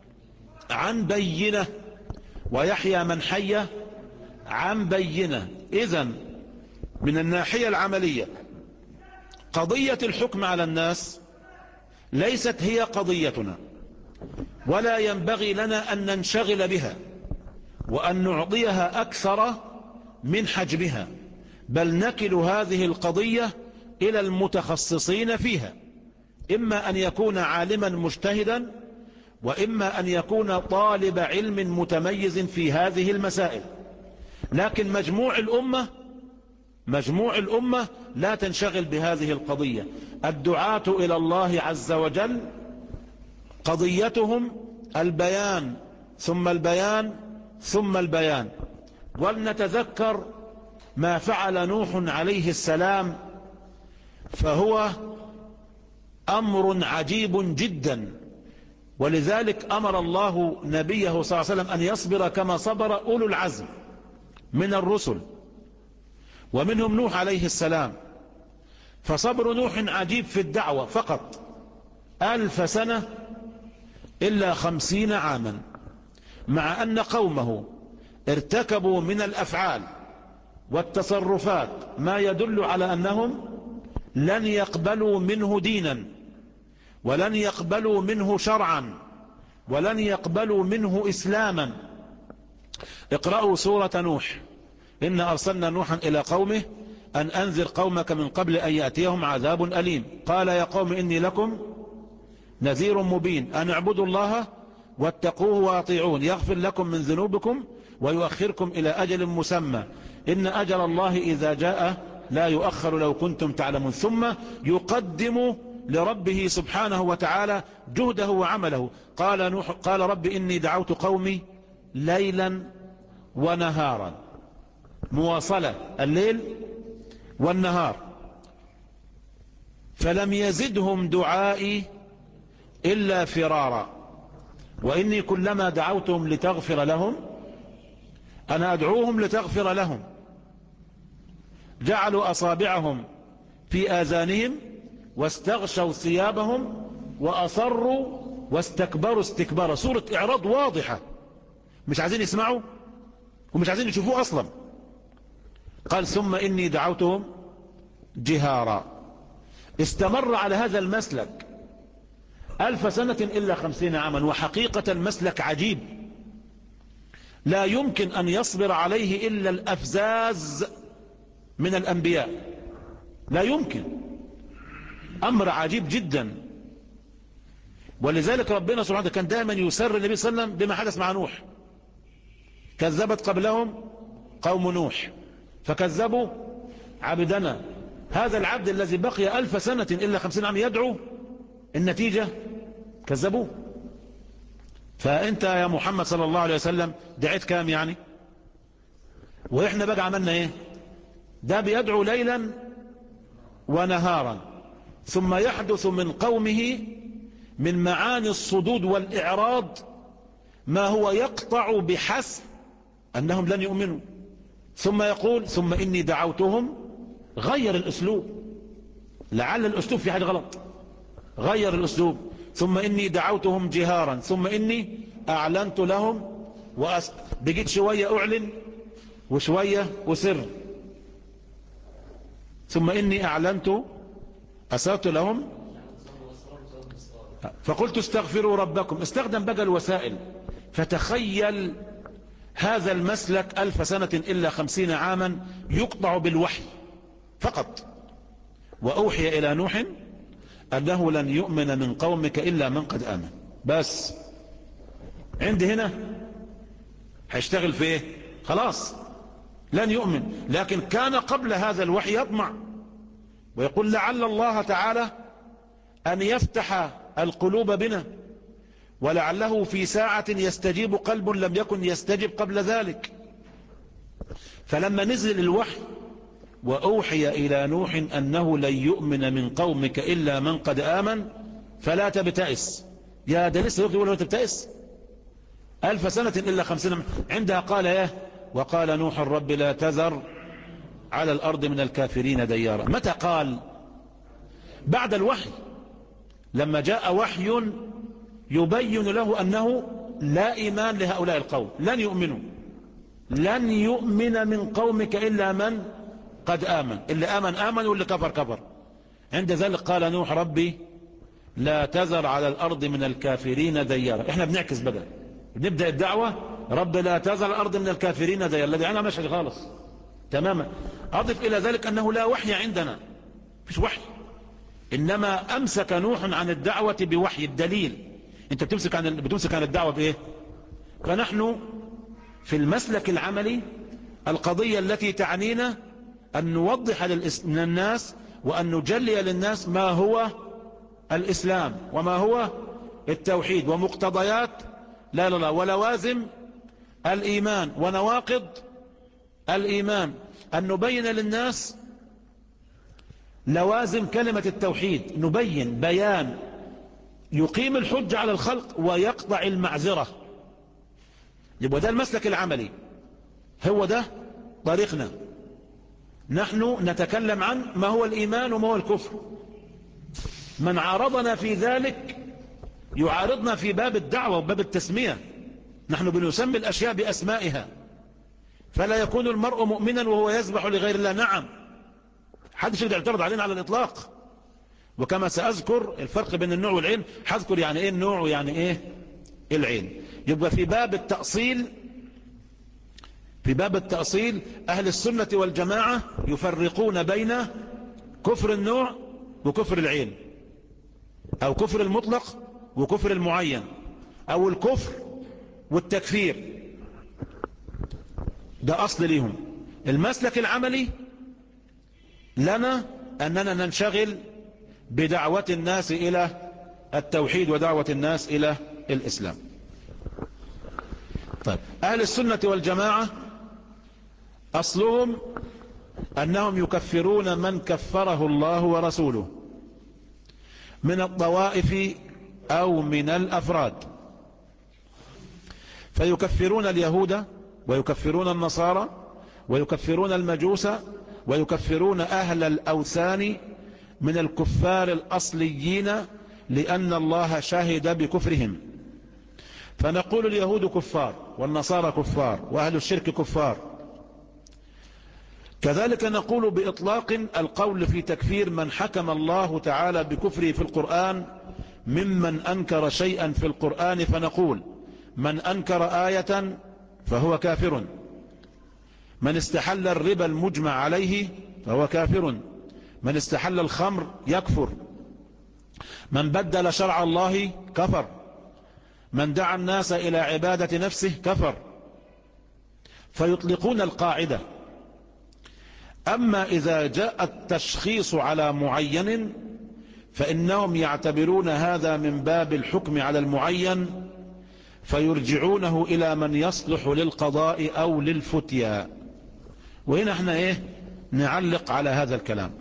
عن بينة ويحيى من حي عن بينة. إذن من الناحية العملية قضية الحكم على الناس ليست هي قضيتنا، ولا ينبغي لنا أن ننشغل بها وأن نعطيها أكثر من حجمها، بل نكل هذه القضية إلى المتخصصين فيها، إما أن يكون عالما مجتهدا وإما أن يكون طالب علم متميز في هذه المسائل. لكن مجموع الأمة مجموع الأمة لا تنشغل بهذه القضية. الدعاة إلى الله عز وجل قضيتهم البيان ثم البيان ثم البيان. ولنتذكر ما فعل نوح عليه السلام، فهو أمر عجيب جدا، ولذلك أمر الله نبيه صلى الله عليه وسلم أن يصبر كما صبر أولو العزم من الرسل، ومنهم نوح عليه السلام. فصبر نوح عجيب في الدعوة فقط ألف سنة إلا خمسين عاما، مع أن قومه ارتكبوا من الأفعال والتصرفات ما يدل على أنهم لن يقبلوا منه دينا، ولن يقبلوا منه شرعا، ولن يقبلوا منه إسلاما. اقرأوا سورة نوح. إن أرسلنا نوحا إلى قومه أن أنذر قومك من قبل أن يأتيهم عذاب أليم. قال يا قوم إني لكم نذير مبين أن اعبدوا الله واتقوه واطيعون يغفر لكم من ذنوبكم ويؤخركم إلى أجل مسمى إن أجل الله إذا جاء لا يؤخر لو كنتم تعلمون. ثم يقدم لربه سبحانه وتعالى جهده وعمله. قال نوح قال رب إني دعوت قومي ليلا ونهارا، مواصلة الليل والنهار، فلم يزدهم دعائي إلا فرارا وإني كلما دعوتهم لتغفر لهم، أنا أدعوهم لتغفر لهم، جعلوا أصابعهم في آذانهم واستغشوا ثيابهم وأصروا واستكبروا استكبارا. سورة إعراض واضحة، مش عايزين يسمعوا ومش عايزين يشوفوه أصلا. قال ثم إني دعوتهم جهارا. استمر على هذا المسلك ألف سنة إلا خمسين عاما، وحقيقة المسلك عجيب لا يمكن أن يصبر عليه إلا الأفزاز من الأنبياء، لا يمكن، أمر عجيب جدا. ولذلك ربنا سبحانه كان دائما يسر النبي صلى الله عليه وسلم بما حدث مع نوح. كذبت قبلهم قوم نوح فكذبوا عبدنا. هذا العبد الذي بقي ألف سنة إلا خمسين عام يدعو، النتيجة كذبوه. فأنت يا محمد صلى الله عليه وسلم دعيت كام يعني؟ وإحنا بقى عملنا إيه؟ ده بيدعو ليلا ونهارا، ثم يحدث من قومه من معاني الصدود والإعراض ما هو يقطع بحسب أنهم لن يؤمنوا، ثم يقول ثم إني دعوتهم. غير الأسلوب، لعل الأسلوب في حاجة غلط، غير الأسلوب. ثم إني دعوتهم جهارا ثم إني أعلنت لهم وأس... بقيت شوية أعلن وشوية أسر. ثم إني أعلنت أسرت لهم فقلت استغفروا ربكم. استخدم بقى الوسائل. فتخيل هذا المسلك ألف سنة إلا خمسين عاما يقطع بالوحي فقط. وأوحي إلى نوح أنه لن يؤمن من قومك إلا من قد آمن. بس عندي هنا هيشتغل في إيه؟ خلاص لن يؤمن. لكن كان قبل هذا الوحي يطمع ويقول لعل الله تعالى أن يفتح القلوب بنا، ولعله في ساعة يستجيب قلب لم يكن يستجب قبل ذلك. فلما نزل الوحي وأوحي إلى نوح أنه لن يؤمن من قومك إلا من قد آمن فلا تبتئس. يا ده لسه يقول ولا تبتئس؟ ألف سنة إلا خمسين. عندها قال يا وقال نوح الرب لا تذر على الأرض من الكافرين ديارا. متى قال؟ بعد الوحي، لما جاء وحي يبين له أنه لا إيمان لهؤلاء القوم، لن يؤمنوا، لن يؤمن من قومك إلا من قد آمن، اللي آمن آمن واللي كفر كفر. عند ذلك قال نوح ربي لا تذر على الأرض من الكافرين ديارا. احنا بنعكس بقى، بنبدأ الدعوة رب لا تذر على الأرض من الكافرين ديارا، الذي أنا مشهد خالص تماما. أضف إلى ذلك أنه لا وحي عندنا، مش وحي، إنما أمسك نوح عن الدعوة بوحي. الدليل أنت بتمسك عن بتمسك عن الدعوة بإيه؟ فنحن في المسلك العملي القضية التي تعنينا أن نوضح للناس وأن نجلي للناس ما هو الإسلام وما هو التوحيد ومقتضيات لا لا لا ولوازم الإيمان ونواقض الإيمان، أن نبين للناس لوازم كلمة التوحيد، نبين بيان يقيم الحج على الخلق ويقطع المعذرة. يبقى ده المسلك العملي، هو ده طريقنا. نحن نتكلم عن ما هو الإيمان وما هو الكفر. من عارضنا في ذلك يعارضنا في باب الدعوة وباب التسمية. نحن بنسمي الأشياء بأسمائها، فلا يكون المرء مؤمنا وهو يذبح لغير الله. نعم، حدش يقدر يعترض علينا على الإطلاق. وكما سأذكر الفرق بين النوع والعين، هذكر يعني ايه النوع ويعني ايه العين. يبقى في باب التأصيل في باب التأصيل أهل السنة والجماعة يفرقون بين كفر النوع وكفر العين، أو كفر المطلق وكفر المعين، أو الكفر والتكفير. ده أصل ليهم. المسلك العملي لنا أننا ننشغل بدعوة الناس إلى التوحيد ودعوة الناس إلى الإسلام. طيب، أهل السنة والجماعة أصلهم أنهم يكفرون من كفره الله ورسوله من الطوائف أو من الأفراد، فيكفرون اليهود ويكفرون النصارى ويكفرون المجوس ويكفرون أهل الأوثان من الكفار الأصليين، لأن الله شهد بكفرهم. فنقول اليهود كفار والنصارى كفار وأهل الشرك كفار. كذلك نقول بإطلاق القول في تكفير من حكم الله تعالى بكفره في القرآن ممن أنكر شيئا في القرآن، فنقول من أنكر آية فهو كافر، من استحل الربا المجمع عليه فهو كافر، من استحل الخمر يكفر، من بدل شرع الله كفر، من دعا الناس إلى عبادة نفسه كفر. فيطلقون القاعدة. أما إذا جاء التشخيص على معين فإنهم يعتبرون هذا من باب الحكم على المعين، فيرجعونه إلى من يصلح للقضاء أو للفتيا. وهنا احنا ايه نعلق على هذا الكلام.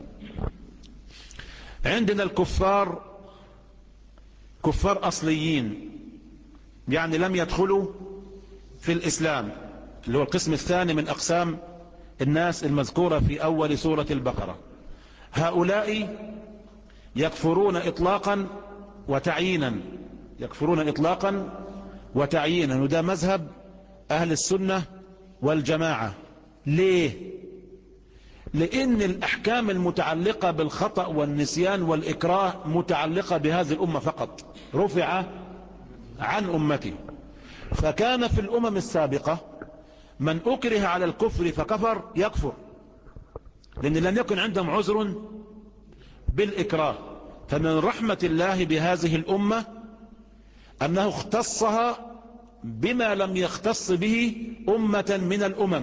عندنا الكفار كفار أصليين، يعني لم يدخلوا في الإسلام، اللي هو القسم الثاني من أقسام الناس المذكورة في أول سورة البقرة. هؤلاء يكفرون إطلاقا وتعيينا، يكفرون إطلاقا وتعيينا، وده مذهب أهل السنة والجماعة. ليه؟ لأن الأحكام المتعلقة بالخطأ والنسيان والإكراه متعلقة بهذه الأمة فقط، رفع عن أمته. فكان في الأمم السابقة من أكره على الكفر فكفر يكفر، لأن لم يكن عندهم عذر بالإكراه. فمن رحمة الله بهذه الأمة أنه اختصها بما لم يختص به أمة من الأمم.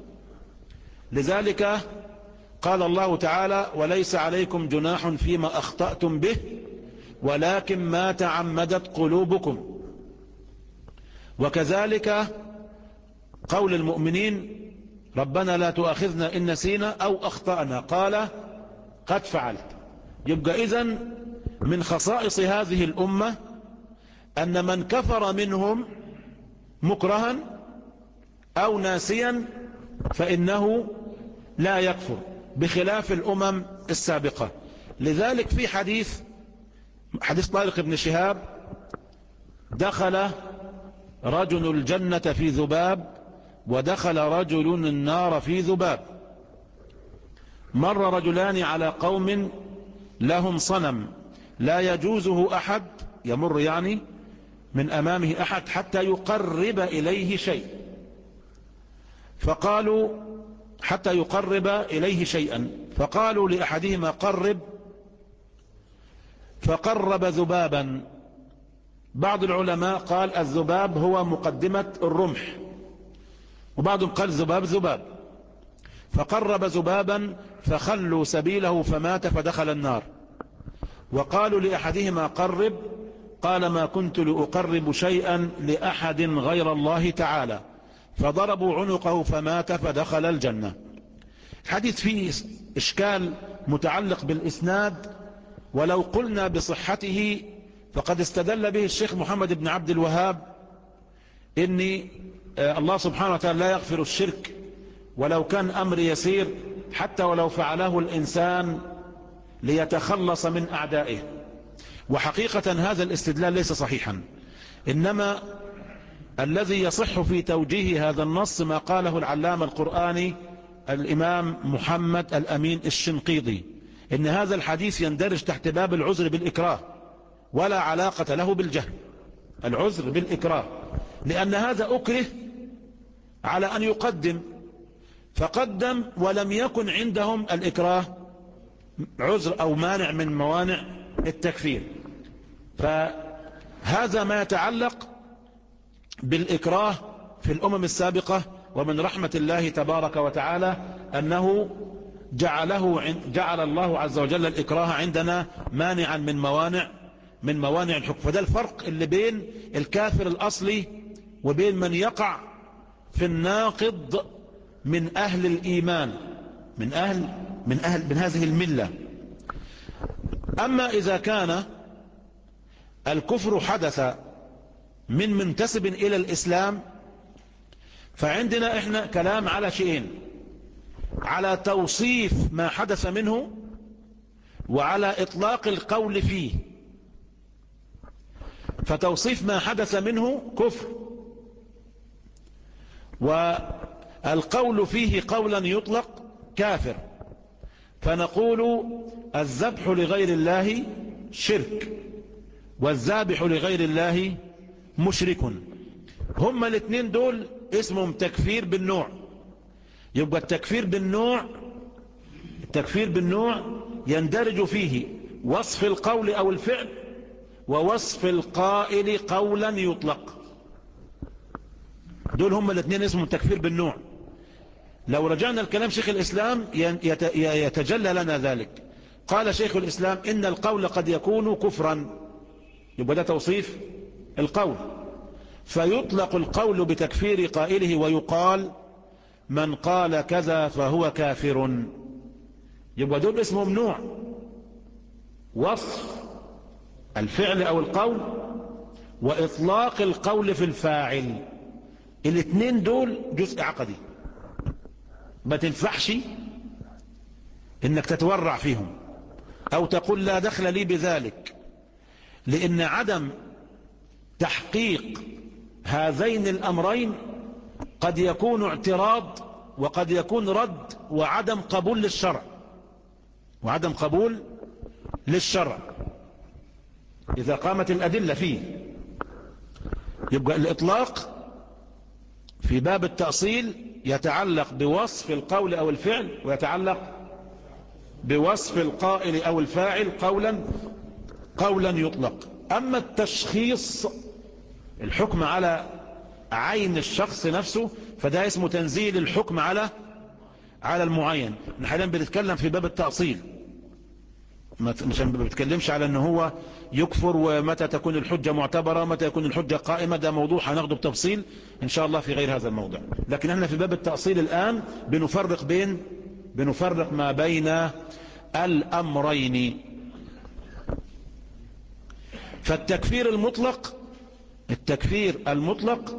لذلك قال الله تعالى وليس عليكم جناح فيما أخطأتم به ولكن ما تعمدت قلوبكم. وكذلك قول المؤمنين ربنا لا تؤاخذنا إن نسينا أو أخطأنا قال قد فعلت. يبقى إذن من خصائص هذه الأمة أن من كفر منهم مكرها أو ناسيا فإنه لا يكفر، بخلاف الأمم السابقة. لذلك في حديث حديث طارق بن شهاب: دخل رجل الجنة في ذباب ودخل رجل النار في ذباب. مر رجلان على قوم لهم صنم لا يجوزه أحد، يمر يعني من أمامه أحد حتى يقرب إليه شيء، فقالوا حتى يقرب إليه شيئا فقالوا لأحدهما: قرب، فقرب ذبابا. بعض العلماء قال الذباب هو مقدمة الرمح، وبعضهم قال ذباب ذباب. فقرب ذبابا فخلوا سبيله فمات فدخل النار. وقالوا لأحدهما: قرب، قال: ما كنت لأقرب شيئا لأحد غير الله تعالى، فضربوا عنقه فمات فدخل الجنة. الحديث فيه إشكال متعلق بالإسناد، ولو قلنا بصحته فقد استدل به الشيخ محمد بن عبد الوهاب إن الله سبحانه وتعالى لا يغفر الشرك ولو كان أمر يسير، حتى ولو فعله الإنسان ليتخلص من أعدائه. وحقيقة هذا الاستدلال ليس صحيحا، إنما الذي يصح في توجيه هذا النص ما قاله العلامة القرآني الإمام محمد الأمين الشنقيطي، إن هذا الحديث يندرج تحت باب العذر بالإكراه ولا علاقة له بالجهل. العذر بالإكراه، لأن هذا أكره على أن يقدم، فقدم ولم يكن عندهم الإكراه عذر أو مانع من موانع التكفير. فهذا ما يتعلق بالإكراه في الأمم السابقة. ومن رحمة الله تبارك وتعالى أنه جعله جعل الله عز وجل الإكراه عندنا مانعا من موانع من موانع الحكم. فده الفرق اللي بين الكافر الأصلي وبين من يقع في الناقض من أهل الإيمان، من أهل من أهل من هذه الملة. أما إذا كان الكفر حدث من منتسب إلى الإسلام، فعندنا إحنا كلام على شيئين: على توصيف ما حدث منه، وعلى إطلاق القول فيه. فتوصيف ما حدث منه كفر، والقول فيه قولا يطلق كافر. فنقول الذبح لغير الله شرك، والذابح لغير الله مشرك. هما الاثنين دول اسمهم تكفير بالنوع. يبقى التكفير بالنوع التكفير بالنوع يندرج فيه وصف القول أو الفعل، ووصف القائل قولا يطلق. دول هما الاثنين اسمهم تكفير بالنوع. لو رجعنا الكلام شيخ الإسلام يتجلى لنا ذلك. قال شيخ الإسلام: إن القول قد يكون كفرا. يبقى ده توصيف القول، فيطلق القول بتكفير قائله ويقال: من قال كذا فهو كافر. يبقى دول اسمهم نوع: وصف الفعل أو القول، وإطلاق القول في الفاعل. الاثنين دول جزء عقدي، ما تنفعش انك تتورع فيهم او تقول لا دخل لي بذلك، لان عدم تحقيق هذين الامرين قد يكون اعتراض، وقد يكون رد، وعدم قبول للشرع وعدم قبول للشرع اذا قامت الادلة فيه. يبقى الاطلاق في باب التأصيل يتعلق بوصف القول أو الفعل، ويتعلق بوصف القائل أو الفاعل قولا قولا يطلق. أما التشخيص، الحكم على عين الشخص نفسه، فده اسمه تنزيل الحكم على على المعين. نحن حاليا بنتكلم في باب التأصيل، مش ما بنتكلمش على أنه هو يكفر ومتى تكون الحجة معتبرة ومتى يكون الحجة قائمة. ده موضوع هناخده بتفصيل إن شاء الله في غير هذا الموضوع. لكن احنا في باب التأصيل الآن بنفرق بين بنفرق ما بين الأمرين. فالتكفير المطلق التكفير المطلق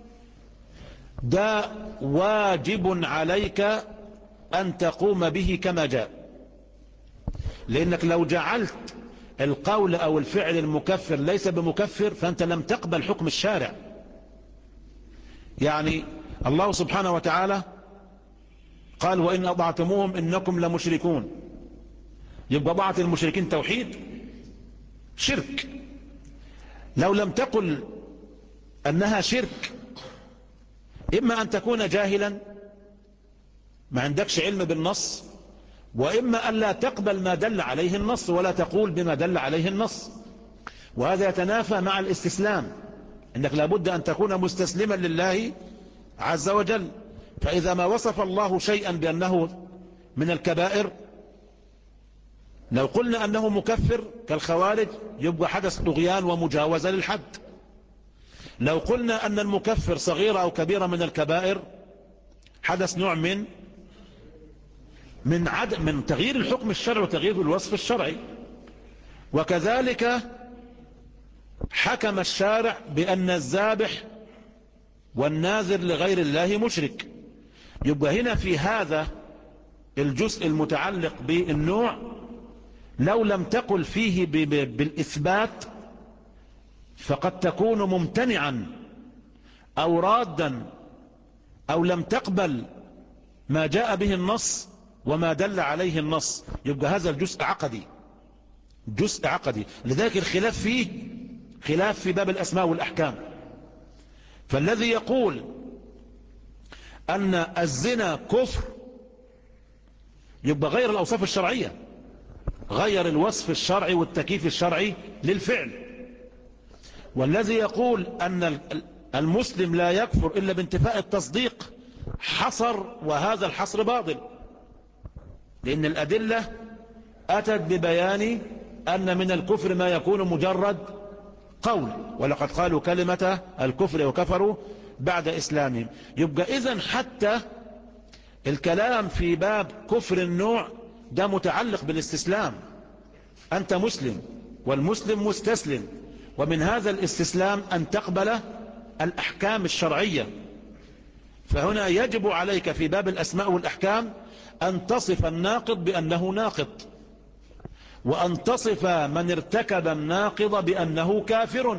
ده واجب عليك أن تقوم به كما جاء. لأنك لو جعلت القول أو الفعل المكفر ليس بمكفر فأنت لم تقبل حكم الشارع. يعني الله سبحانه وتعالى قال وإن أطعتموهم إنكم لمشركون، يبقى طاعة المشركين توحيد؟ شرك. لو لم تقل أنها شرك إما أن تكون جاهلا ما عندكش علم بالنص، وإما أن لا تقبل ما دل عليه النص ولا تقول بما دل عليه النص، وهذا يتنافى مع الاستسلام، إنك لابد أن تكون مستسلما لله عز وجل. فإذا ما وصف الله شيئا بأنه من الكبائر، لو قلنا أنه مكفر كالخوارج يبقى حدث طغيان ومجاوزة للحد. لو قلنا أن المكفر صغيرة أو كبيرة من الكبائر حدث نوع من من عدم من تغيير الحكم الشرعي وتغيير الوصف الشرعي. وكذلك حكم الشارع بأن الذابح والناذر لغير الله مشرك. يبقى هنا في هذا الجزء المتعلق بالنوع لو لم تقل فيه بالإثبات فقد تكون ممتنعا أو رادا أو لم تقبل ما جاء به النص وما دل عليه النص. يبقى هذا الجزء عقدي، جزء عقدي. لذلك الخلاف فيه خلاف في باب الأسماء والأحكام. فالذي يقول أن الزنا كفر يبقى غير الأوصاف الشرعية، غير الوصف الشرعي والتكييف الشرعي للفعل. والذي يقول أن المسلم لا يكفر إلا بانتفاء التصديق حصر، وهذا الحصر باطل، لأن الأدلة أتت ببيان أن من الكفر ما يكون مجرد قول، ولقد قالوا كلمة الكفر وكفروا بعد إسلامهم. يبقى إذن حتى الكلام في باب كفر النوع ده متعلق بالاستسلام. أنت مسلم والمسلم مستسلم، ومن هذا الاستسلام أن تقبل الأحكام الشرعية. فهنا يجب عليك في باب الأسماء والأحكام أن تصف الناقض بأنه ناقض، وأن تصف من ارتكب الناقض بأنه كافر.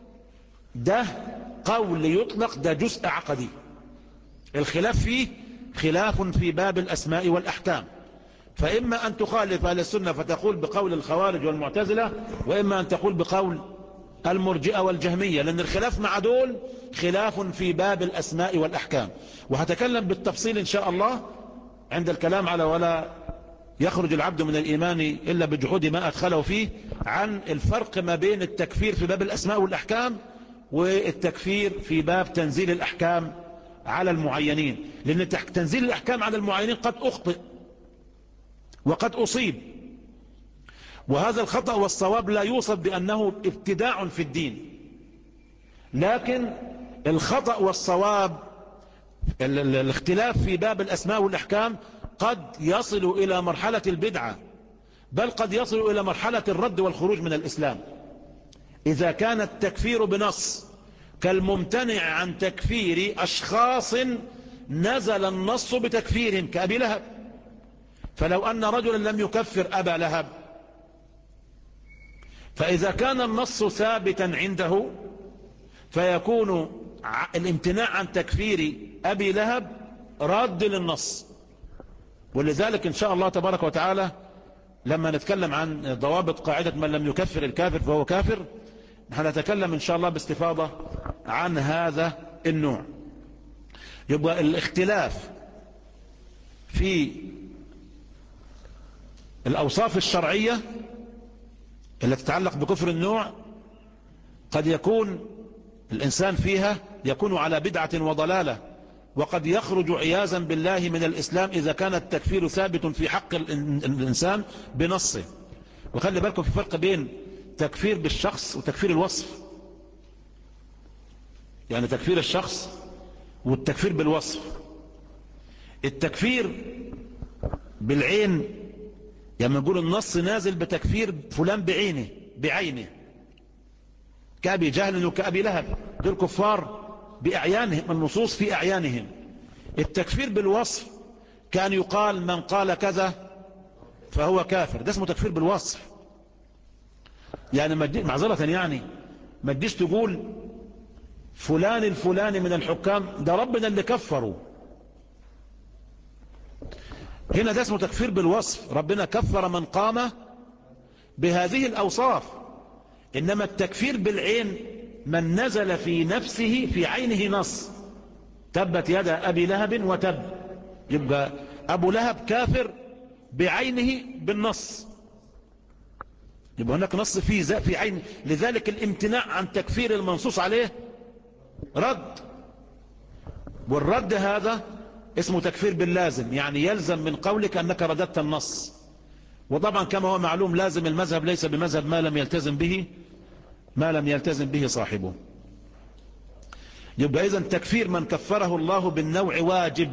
ده قول يطلق، ده جزء عقدي. الخلاف فيه خلاف في باب الأسماء والأحكام. فإما أن تخالف أهل السنة فتقول بقول الخوارج والمعتزلة، وإما أن تقول بقول المرجئة والجهمية، لأن الخلاف مع دول خلاف في باب الأسماء والأحكام. وهتكلم بالتفصيل إن شاء الله عند الكلام على ولا يخرج العبد من الإيمان إلا بجحود ما أدخله فيه، عن الفرق ما بين التكفير في باب الأسماء والأحكام والتكفير في باب تنزيل الأحكام على المعينين. لأن تنزيل الأحكام على المعينين قد أخطئ وقد أصيب، وهذا الخطأ والصواب لا يوصف بأنه ابتداع في الدين، لكن الخطأ والصواب الاختلاف في باب الأسماء والأحكام قد يصل إلى مرحلة البدعة، بل قد يصل إلى مرحلة الرد والخروج من الإسلام إذا كان التكفير بنص، كالممتنع عن تكفير أشخاص نزل النص بتكفيرهم كأبي لهب. فلو أن رجلا لم يكفر أبا لهب، فإذا كان النص ثابتا عنده فيكون الامتناع عن تكفير أبي لهب راد للنص. ولذلك إن شاء الله تبارك وتعالى لما نتكلم عن ضوابط قاعدة من لم يكفر الكافر فهو كافر، هنتكلم إن شاء الله باستفاضة عن هذا النوع. يبقى الاختلاف في الأوصاف الشرعية التي تتعلق بكفر النوع قد يكون الإنسان فيها يكون على بدعة وضلالة، وقد يخرج عياذا بالله من الإسلام إذا كان التكفير ثابت في حق الإنسان بنصه. وخلي بالكم في فرق بين تكفير بالشخص وتكفير الوصف. يعني تكفير الشخص والتكفير بالوصف. التكفير بالعين يعني نقول النص نازل بتكفير فلان بعينه بعينه كأبي جهل وكأبي لهب، دول كفار بأعيانهم، النصوص في أعيانهم. التكفير بالوصف كان يقال من قال كذا فهو كافر. ده اسمه تكفير بالوصف. يعني معذرة، يعني ما تجيش تقول فلان الفلاني من الحكام ده ربنا اللي كفره. هنا ده اسمه تكفير بالوصف، ربنا كفر من قام بهذه الأوصاف. إنما التكفير بالعين من نزل في نفسه في عينه نص، تبت يد أبي لهب وتب، يبقى أبو لهب كافر بعينه بالنص، يبقى هناك نص في في عين. لذلك الامتناع عن تكفير المنصوص عليه رد، والرد هذا اسمه تكفير باللازم، يعني يلزم من قولك أنك رددت النص. وطبعا كما هو معلوم لازم المذهب ليس بمذهب ما لم يلتزم به ما لم يلتزم به صاحبه. يبقى إذن تكفير من كفره الله بالنوع واجب،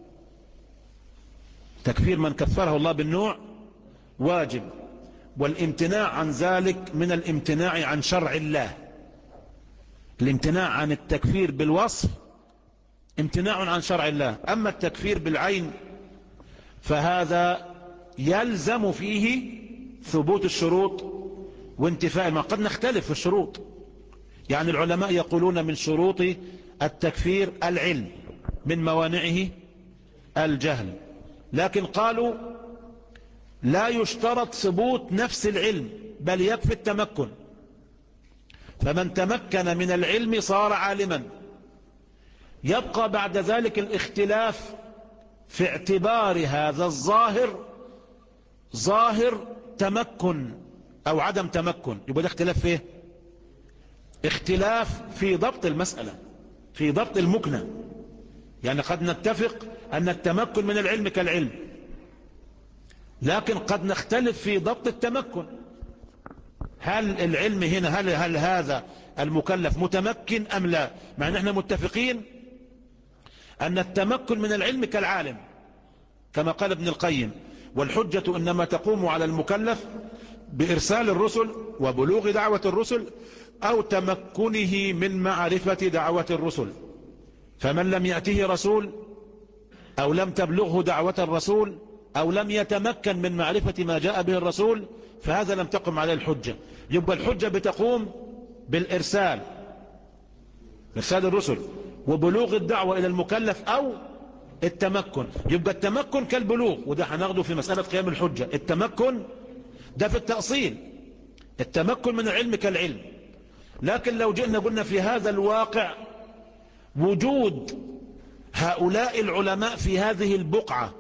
تكفير من كفره الله بالنوع واجب، والامتناع عن ذلك من الامتناع عن شرع الله. الامتناع عن التكفير بالوصف امتناع عن شرع الله. أما التكفير بالعين فهذا يلزم فيه ثبوت الشروط وانتفاء ما. قد نختلف في الشروط، يعني العلماء يقولون من شروط التكفير العلم، من موانعه الجهل، لكن قالوا لا يشترط ثبوت نفس العلم بل يكفي التمكن، فمن تمكن من العلم صار عالما. يبقى بعد ذلك الاختلاف في اعتبار هذا الظاهر ظاهر تمكن او عدم تمكن. يبقى ده اختلاف فيه اختلاف في ضبط المسألة، في ضبط المكنة. يعني قد نتفق ان التمكن من العلم كالعلم، لكن قد نختلف في ضبط التمكن. هل العلم هنا هل, هل هذا المكلف متمكن ام لا؟ مع ان احنا متفقين ان التمكن من العلم كالعالم، كما قال ابن القيم: والحجة انما تقوم على المكلف بارسال الرسل وبلوغ دعوة الرسل او تمكنه من معرفة دعوة الرسل. فمن لم يأته رسول او لم تبلغه دعوة الرسول او لم يتمكن من معرفة ما جاء به الرسول فهذا لم تقم عليه الحجة. يبقى الحجة بتقوم بالارسال، ارسال الرسل وبلوغ الدعوة الى المكلف او التمكن. يبقى التمكن كالبلوغ، وده هناخده في مسألة قيام الحجة. التمكن ده في التأصيل، التمكن من العلم كالعلم. لكن لو جئنا قلنا في هذا الواقع وجود هؤلاء العلماء في هذه البقعة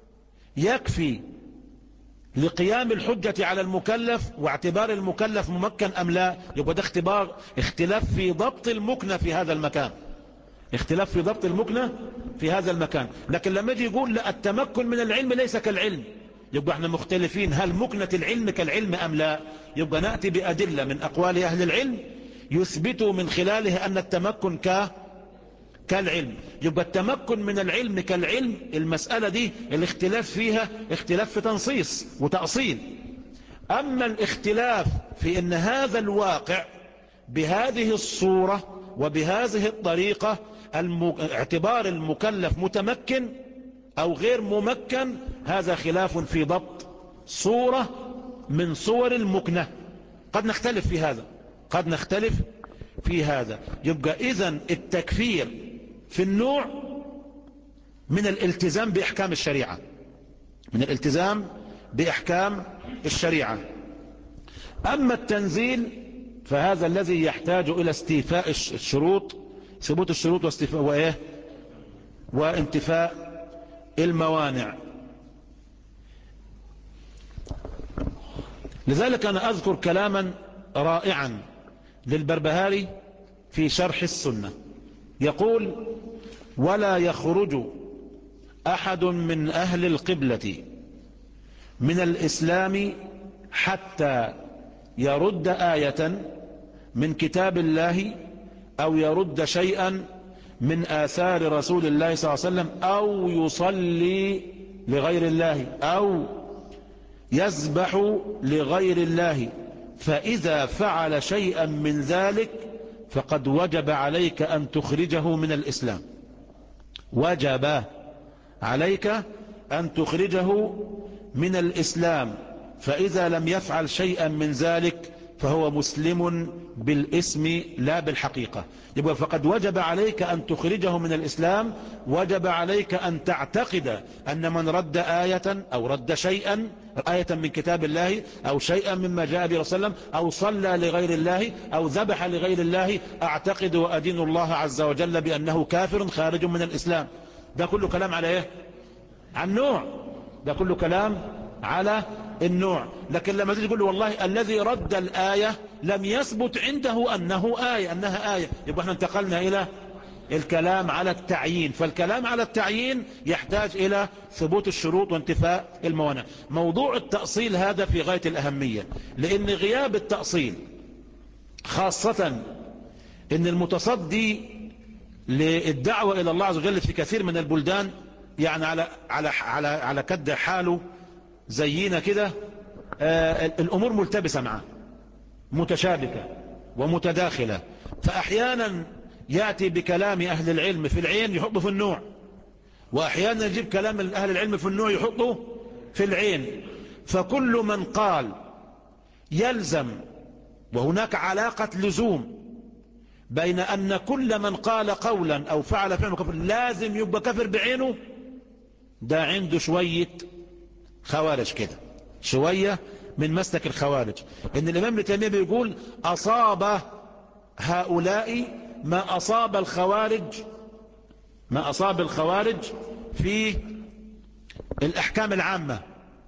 يكفي لقيام الحجة على المكلف واعتبار المكلف ممكن أم لا، يبقى ده اختبار اختلاف في ضبط المكنة في هذا المكان، اختلاف في ضبط المكنة في هذا المكان. لكن لما يجي يقول لا التمكن من العلم ليس كالعلم، يبقى احنا مختلفين هل مكنة العلم كالعلم أم لا. يبقى نأتي بأدلة من أقوال أهل العلم يثبتوا من خلاله أن التمكن ك كالعلم. يبقى التمكن من العلم كالعلم، المسألة دي الاختلاف فيها اختلاف في تنصيص وتأصيل. أما الاختلاف في أن هذا الواقع بهذه الصورة وبهذه الطريقة الم... اعتبار المكلف متمكن أو غير ممكن، هذا خلاف في ضبط صورة من صور المكنة. قد نختلف في هذا قد نختلف في هذا. يبقى إذن التكفير في النوع من الالتزام بإحكام الشريعة، من الالتزام بإحكام الشريعة. أما التنزيل فهذا الذي يحتاج إلى استيفاء الشروط، ثبوت الشروط واستيفاء وإيه وانتفاء الموانع. لذلك أنا أذكر كلاما رائعا للبربهاري في شرح السنة، يقول: ولا يخرج أحد من أهل القبلة من الإسلام حتى يرد آية من كتاب الله أو يرد شيئا من آثار رسول الله صلى الله عليه وسلم أو يصلي لغير الله أو يذبح لغير الله، فإذا فعل شيئا من ذلك فقد وجب عليك أن تخرجه من الإسلام، وجب عليك أن تخرجه من الإسلام، فإذا لم يفعل شيئا من ذلك فهو مسلم بالاسم لا بالحقيقة. يبقى فقد وجب عليك أن تخرجه من الإسلام، وجب عليك أن تعتقد أن من رد آية أو رد شيئا، آية من كتاب الله أو شيئا مما جاء به رسول الله، أو صلى لغير الله أو ذبح لغير الله، أعتقد وأدين الله عز وجل بأنه كافر خارج من الإسلام. ده كله كلام على إيه؟ عن نوع. ده كله كلام على النوع. لكن لما تيجي تقول والله الذي رد الآية لم يثبت عنده أنه آية أنها آية، يبقى احنا انتقلنا إلى الكلام على التعيين. فالكلام على التعيين يحتاج إلى ثبوت الشروط وانتفاء الموانع. موضوع التأصيل هذا في غاية الأهمية، لأن غياب التأصيل، خاصة أن المتصدي للدعوة إلى الله عز وجل في كثير من البلدان يعني على على على على كد حاله زينا كده، آه الأمور ملتبسة معه، متشابكة ومتداخلة. فأحيانا يأتي بكلام أهل العلم في العين يحطه في النوع، وأحيانا يجيب كلام أهل العلم في النوع يحطه في العين. فكل من قال يلزم، وهناك علاقة لزوم بين أن كل من قال قولا أو فعل فعلا كفر لازم يبقى كفر بعينه، ده عنده شوية خوارج كده، شوية من مسلك الخوارج. إن الإمام ابن تيمية بيقول أصاب هؤلاء ما أصاب الخوارج، ما أصاب الخوارج في الأحكام العامة.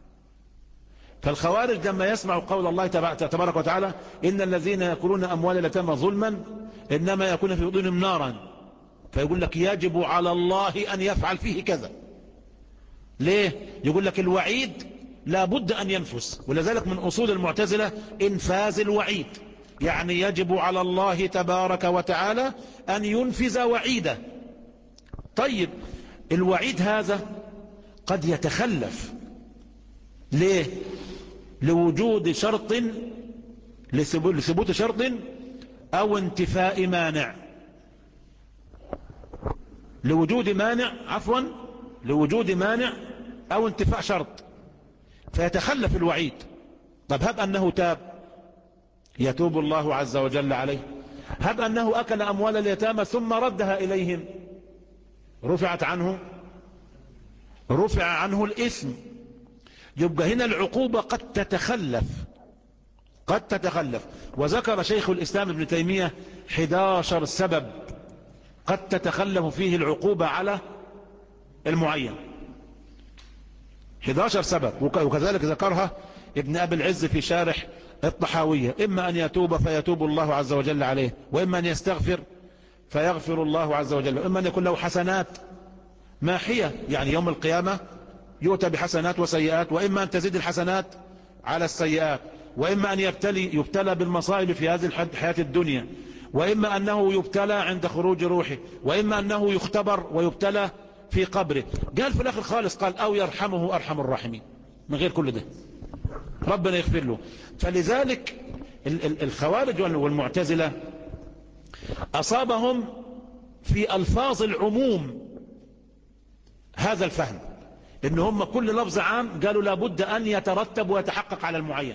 فالخوارج لما يسمعوا قول الله تبارك وتعالى إن الذين يأكلون أموال اليتامى ظلما إنما يكون في بطونهم نارا، فيقول لك يجب على الله أن يفعل فيه كذا. ليه؟ يقول لك الوعيد لابد أن ينفذ، ولذلك من أصول المعتزلة إنفاذ الوعيد، يعني يجب على الله تبارك وتعالى أن ينفذ وعيده. طيب الوعيد هذا قد يتخلف، ليه؟ لوجود شرط، لثبوت شرط أو انتفاء مانع، لوجود مانع عفوا لوجود مانع أو انتفاء شرط، فيتخلف الوعيد. طب هب أنه تاب، يتوب الله عز وجل عليه. هب أنه أكل أموال اليتامى ثم ردها إليهم، رفعت عنه رفع عنه الإثم. يبقى هنا العقوبة قد تتخلف، قد تتخلف. وذكر شيخ الإسلام ابن تيمية أحد عشر سبب قد تتخلف فيه العقوبة على المعين، أحد عشر سبب، وكذلك ذكرها ابن أبي العز في شارح الطحاوية. إما أن يتوب فيتوب الله عز وجل عليه، وإما أن يستغفر فيغفر الله عز وجل، وإما أن يكون له حسنات ماحية، يعني يوم القيامة يؤتى بحسنات وسيئات، وإما أن تزيد الحسنات على السيئات، وإما أن يبتلي يبتلى بالمصائب في هذه الحياة الدنيا، وإما أنه يبتلى عند خروج روحه، وإما أنه يختبر ويبتلى في قبره. قال في الآخر خالص قال أو يرحمه أرحم الراحمين. من غير كل ده ربنا يغفر له. فلذلك الخوارج والمعتزلة أصابهم في ألفاظ العموم هذا الفهم، إن هم كل لفظ عام قالوا لابد أن يترتب ويتحقق على المعين،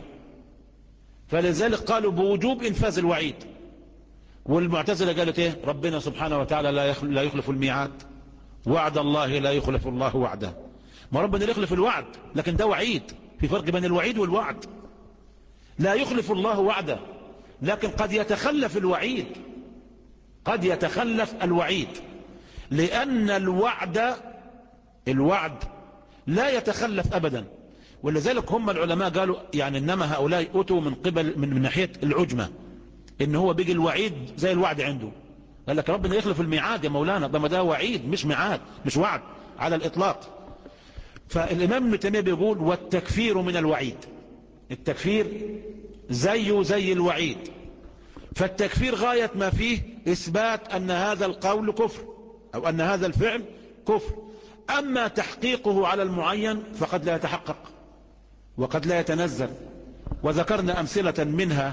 فلذلك قالوا بوجوب إنفاذ الوعيد. والمعتزلة قالت إيه؟ ربنا سبحانه وتعالى لا يخلف الميعاد، وعد الله لا يخلف الله وعده. ما ربنا يخلف الوعد، لكن ده وعيد، في فرق بين الوعيد والوعد. لا يخلف الله وعده، لكن قد يتخلف الوعيد، قد يتخلف الوعيد، لأن الوعد الوعد لا يتخلف أبدا. ولذلك هم العلماء قالوا يعني إنما هؤلاء أتوا من قبل من, من ناحية العجمة، إن هو بيجي الوعيد زي الوعد عنده. قال لك ربنا يخلف الميعاد يا مولانا، ده ما ده وعيد مش ميعاد، مش وعد على الإطلاق. فالإمام ابن تيمية بيقول والتكفير من الوعيد، التكفير زيه زي الوعيد. فالتكفير غاية ما فيه إثبات أن هذا القول كفر أو أن هذا الفعل كفر. أما تحقيقه على المعين فقد لا يتحقق وقد لا يتنزل. وذكرنا أمثلة منها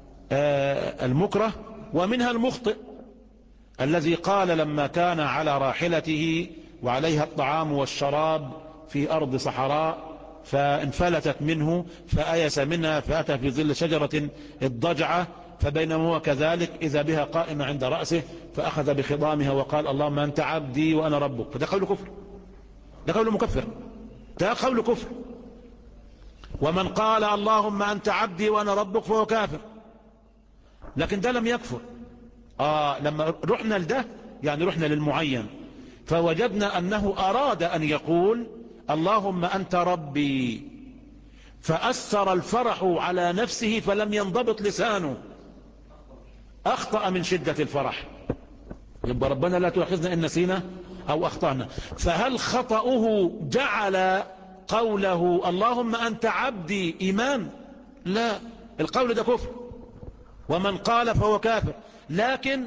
المكره ومنها المخطئ الذي قال لما كان على راحلته وعليها الطعام والشراب في أرض صحراء فانفلتت منه فأيس منها فأتى في ظل شجرة الضجعة، فبينما هو كذلك إذا بها قائمة عند رأسه فأخذ بخضامها وقال اللهم أنت عبدي وأنا ربك. فده قول كفر، ده قول مكفر، ده قول كفر. ومن قال اللهم أنت عبدي وأنا ربك فهو كافر، لكن ده لم يكفر. آه لما رحنا لده يعني رحنا للمعين فوجدنا أنه أراد أن يقول اللهم أنت ربي، فأثر الفرح على نفسه فلم ينضبط لسانه، أخطأ من شدة الفرح. يبقى ربنا لا تؤاخذنا إن نسينا أو أخطأنا. فهل خطأه جعل قوله اللهم أنت عبدي إيمان؟ لا، القول ده كفر، ومن قال فهو كافر. لكن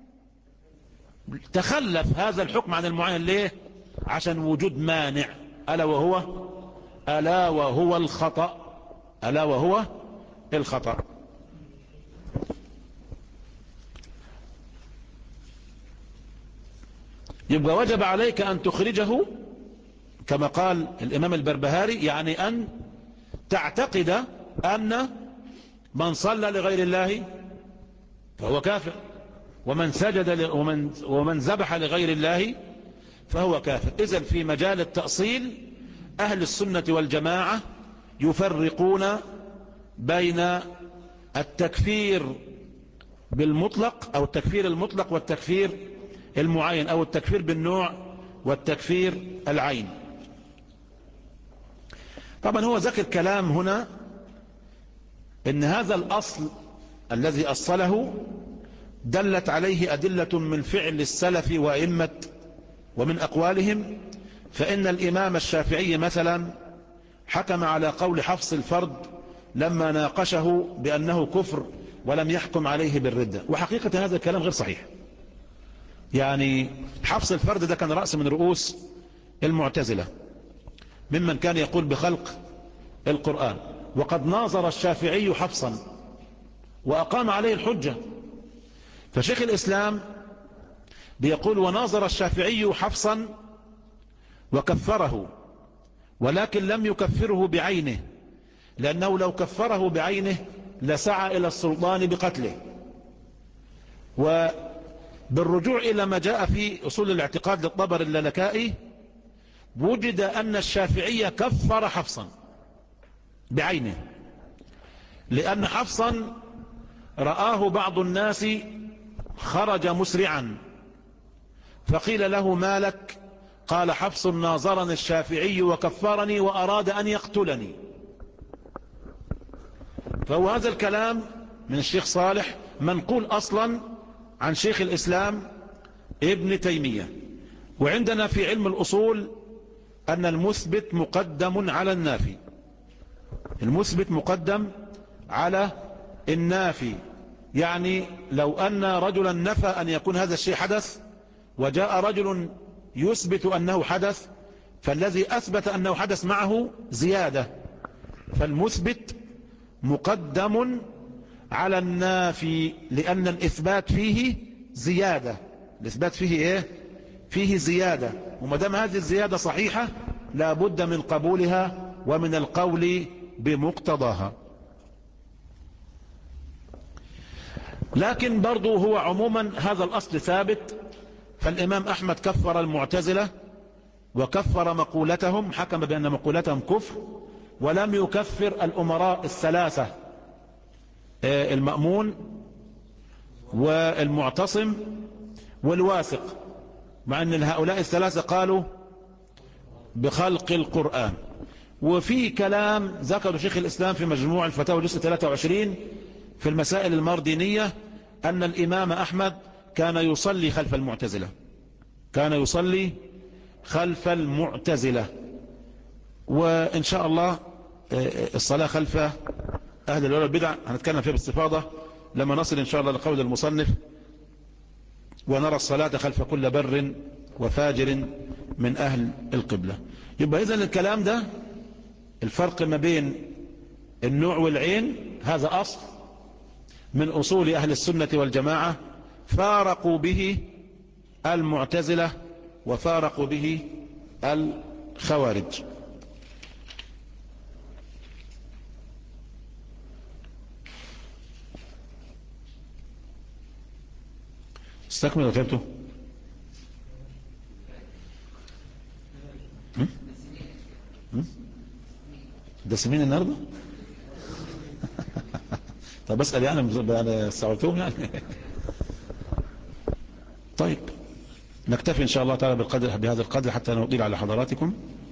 تخلف هذا الحكم عن المعين ليه؟ عشان وجود مانع، ألا وهو ألا وهو الخطأ، ألا وهو الخطأ. يبقى وجب عليك أن تخرجه كما قال الإمام البربهاري، يعني أن تعتقد أن من صلى لغير الله فهو كافر، ومن سجد ومن, ومن ذبح لغير الله فهو كافر. إذن في مجال التأصيل أهل السنة والجماعة يفرقون بين التكفير بالمطلق أو التكفير المطلق والتكفير المعين، أو التكفير بالنوع والتكفير العين. طبعا هو ذكر كلام هنا إن هذا الأصل الذي أصله دلت عليه أدلة من فعل السلف وأئمة ومن أقوالهم. فإن الإمام الشافعي مثلا حكم على قول حفص الفرد لما ناقشه بأنه كفر ولم يحكم عليه بالردة، وحقيقة هذا الكلام غير صحيح. يعني حفص الفرد ده كان رأس من رؤوس المعتزلة، ممن كان يقول بخلق القرآن، وقد ناظر الشافعي حفصا وأقام عليه الحجة. فشيخ الإسلام بيقول وناظر الشافعي حفصا وكفره، ولكن لم يكفره بعينه، لأنه لو كفره بعينه لسعى إلى السلطان بقتله. وبالرجوع إلى ما جاء في أصول الاعتقاد للطبر اللالكائي وجد أن الشافعي كفر حفصا بعينه، لأن حفصا رآه بعض الناس خرج مسرعا فقيل له ما لك؟ قال حفص ناظرني الشافعي وكفرني وأراد أن يقتلني. فهو هذا الكلام من الشيخ صالح منقول أصلا عن شيخ الإسلام ابن تيمية. وعندنا في علم الأصول أن المثبت مقدم على النافي، المثبت مقدم على النافي. يعني لو أن رجلا نفى أن يكون هذا الشيء حدث وجاء رجل يثبت أنه حدث، فالذي أثبت أنه حدث معه زيادة، فالمثبت مقدم على النافي، لأن الإثبات فيه زيادة، الإثبات فيه إيه؟ فيه زيادة، وما دام هذه الزيادة صحيحة لا بد من قبولها ومن القول بمقتضاها. لكن برضو هو عموما هذا الأصل ثابت. فالإمام أحمد كفر المعتزلة وكفر مقولتهم، حكم بأن مقولتهم كفر، ولم يكفر الأمراء الثلاثة المأمون والمعتصم والواثق، مع أن هؤلاء الثلاثة قالوا بخلق القرآن. وفي كلام ذكر شيخ الإسلام في مجموع الفتاوى جزء ثلاثة وعشرين في المسائل المردينية أن الإمام أحمد كان يصلي خلف المعتزلة، كان يصلي خلف المعتزلة. وإن شاء الله الصلاة خلف أهل الأولى البدع هنتكلم فيها باستفاضة لما نصل إن شاء الله لقول المصنف ونرى الصلاة خلف كل بر وفاجر من أهل القبلة. يبقى إذن الكلام ده الفرق ما بين النوع والعين هذا أصل من أصول أهل السنة والجماعة، فارقوا به المعتزلة وفارقوا به الخوارج. نستكمل وتعبتوا؟ دسمين النهارده؟ طب اسال يعني انا استوعبتهم يعني. طيب نكتفي ان شاء الله تعالى بالقدر بهذا القدر حتى نطيل على حضراتكم.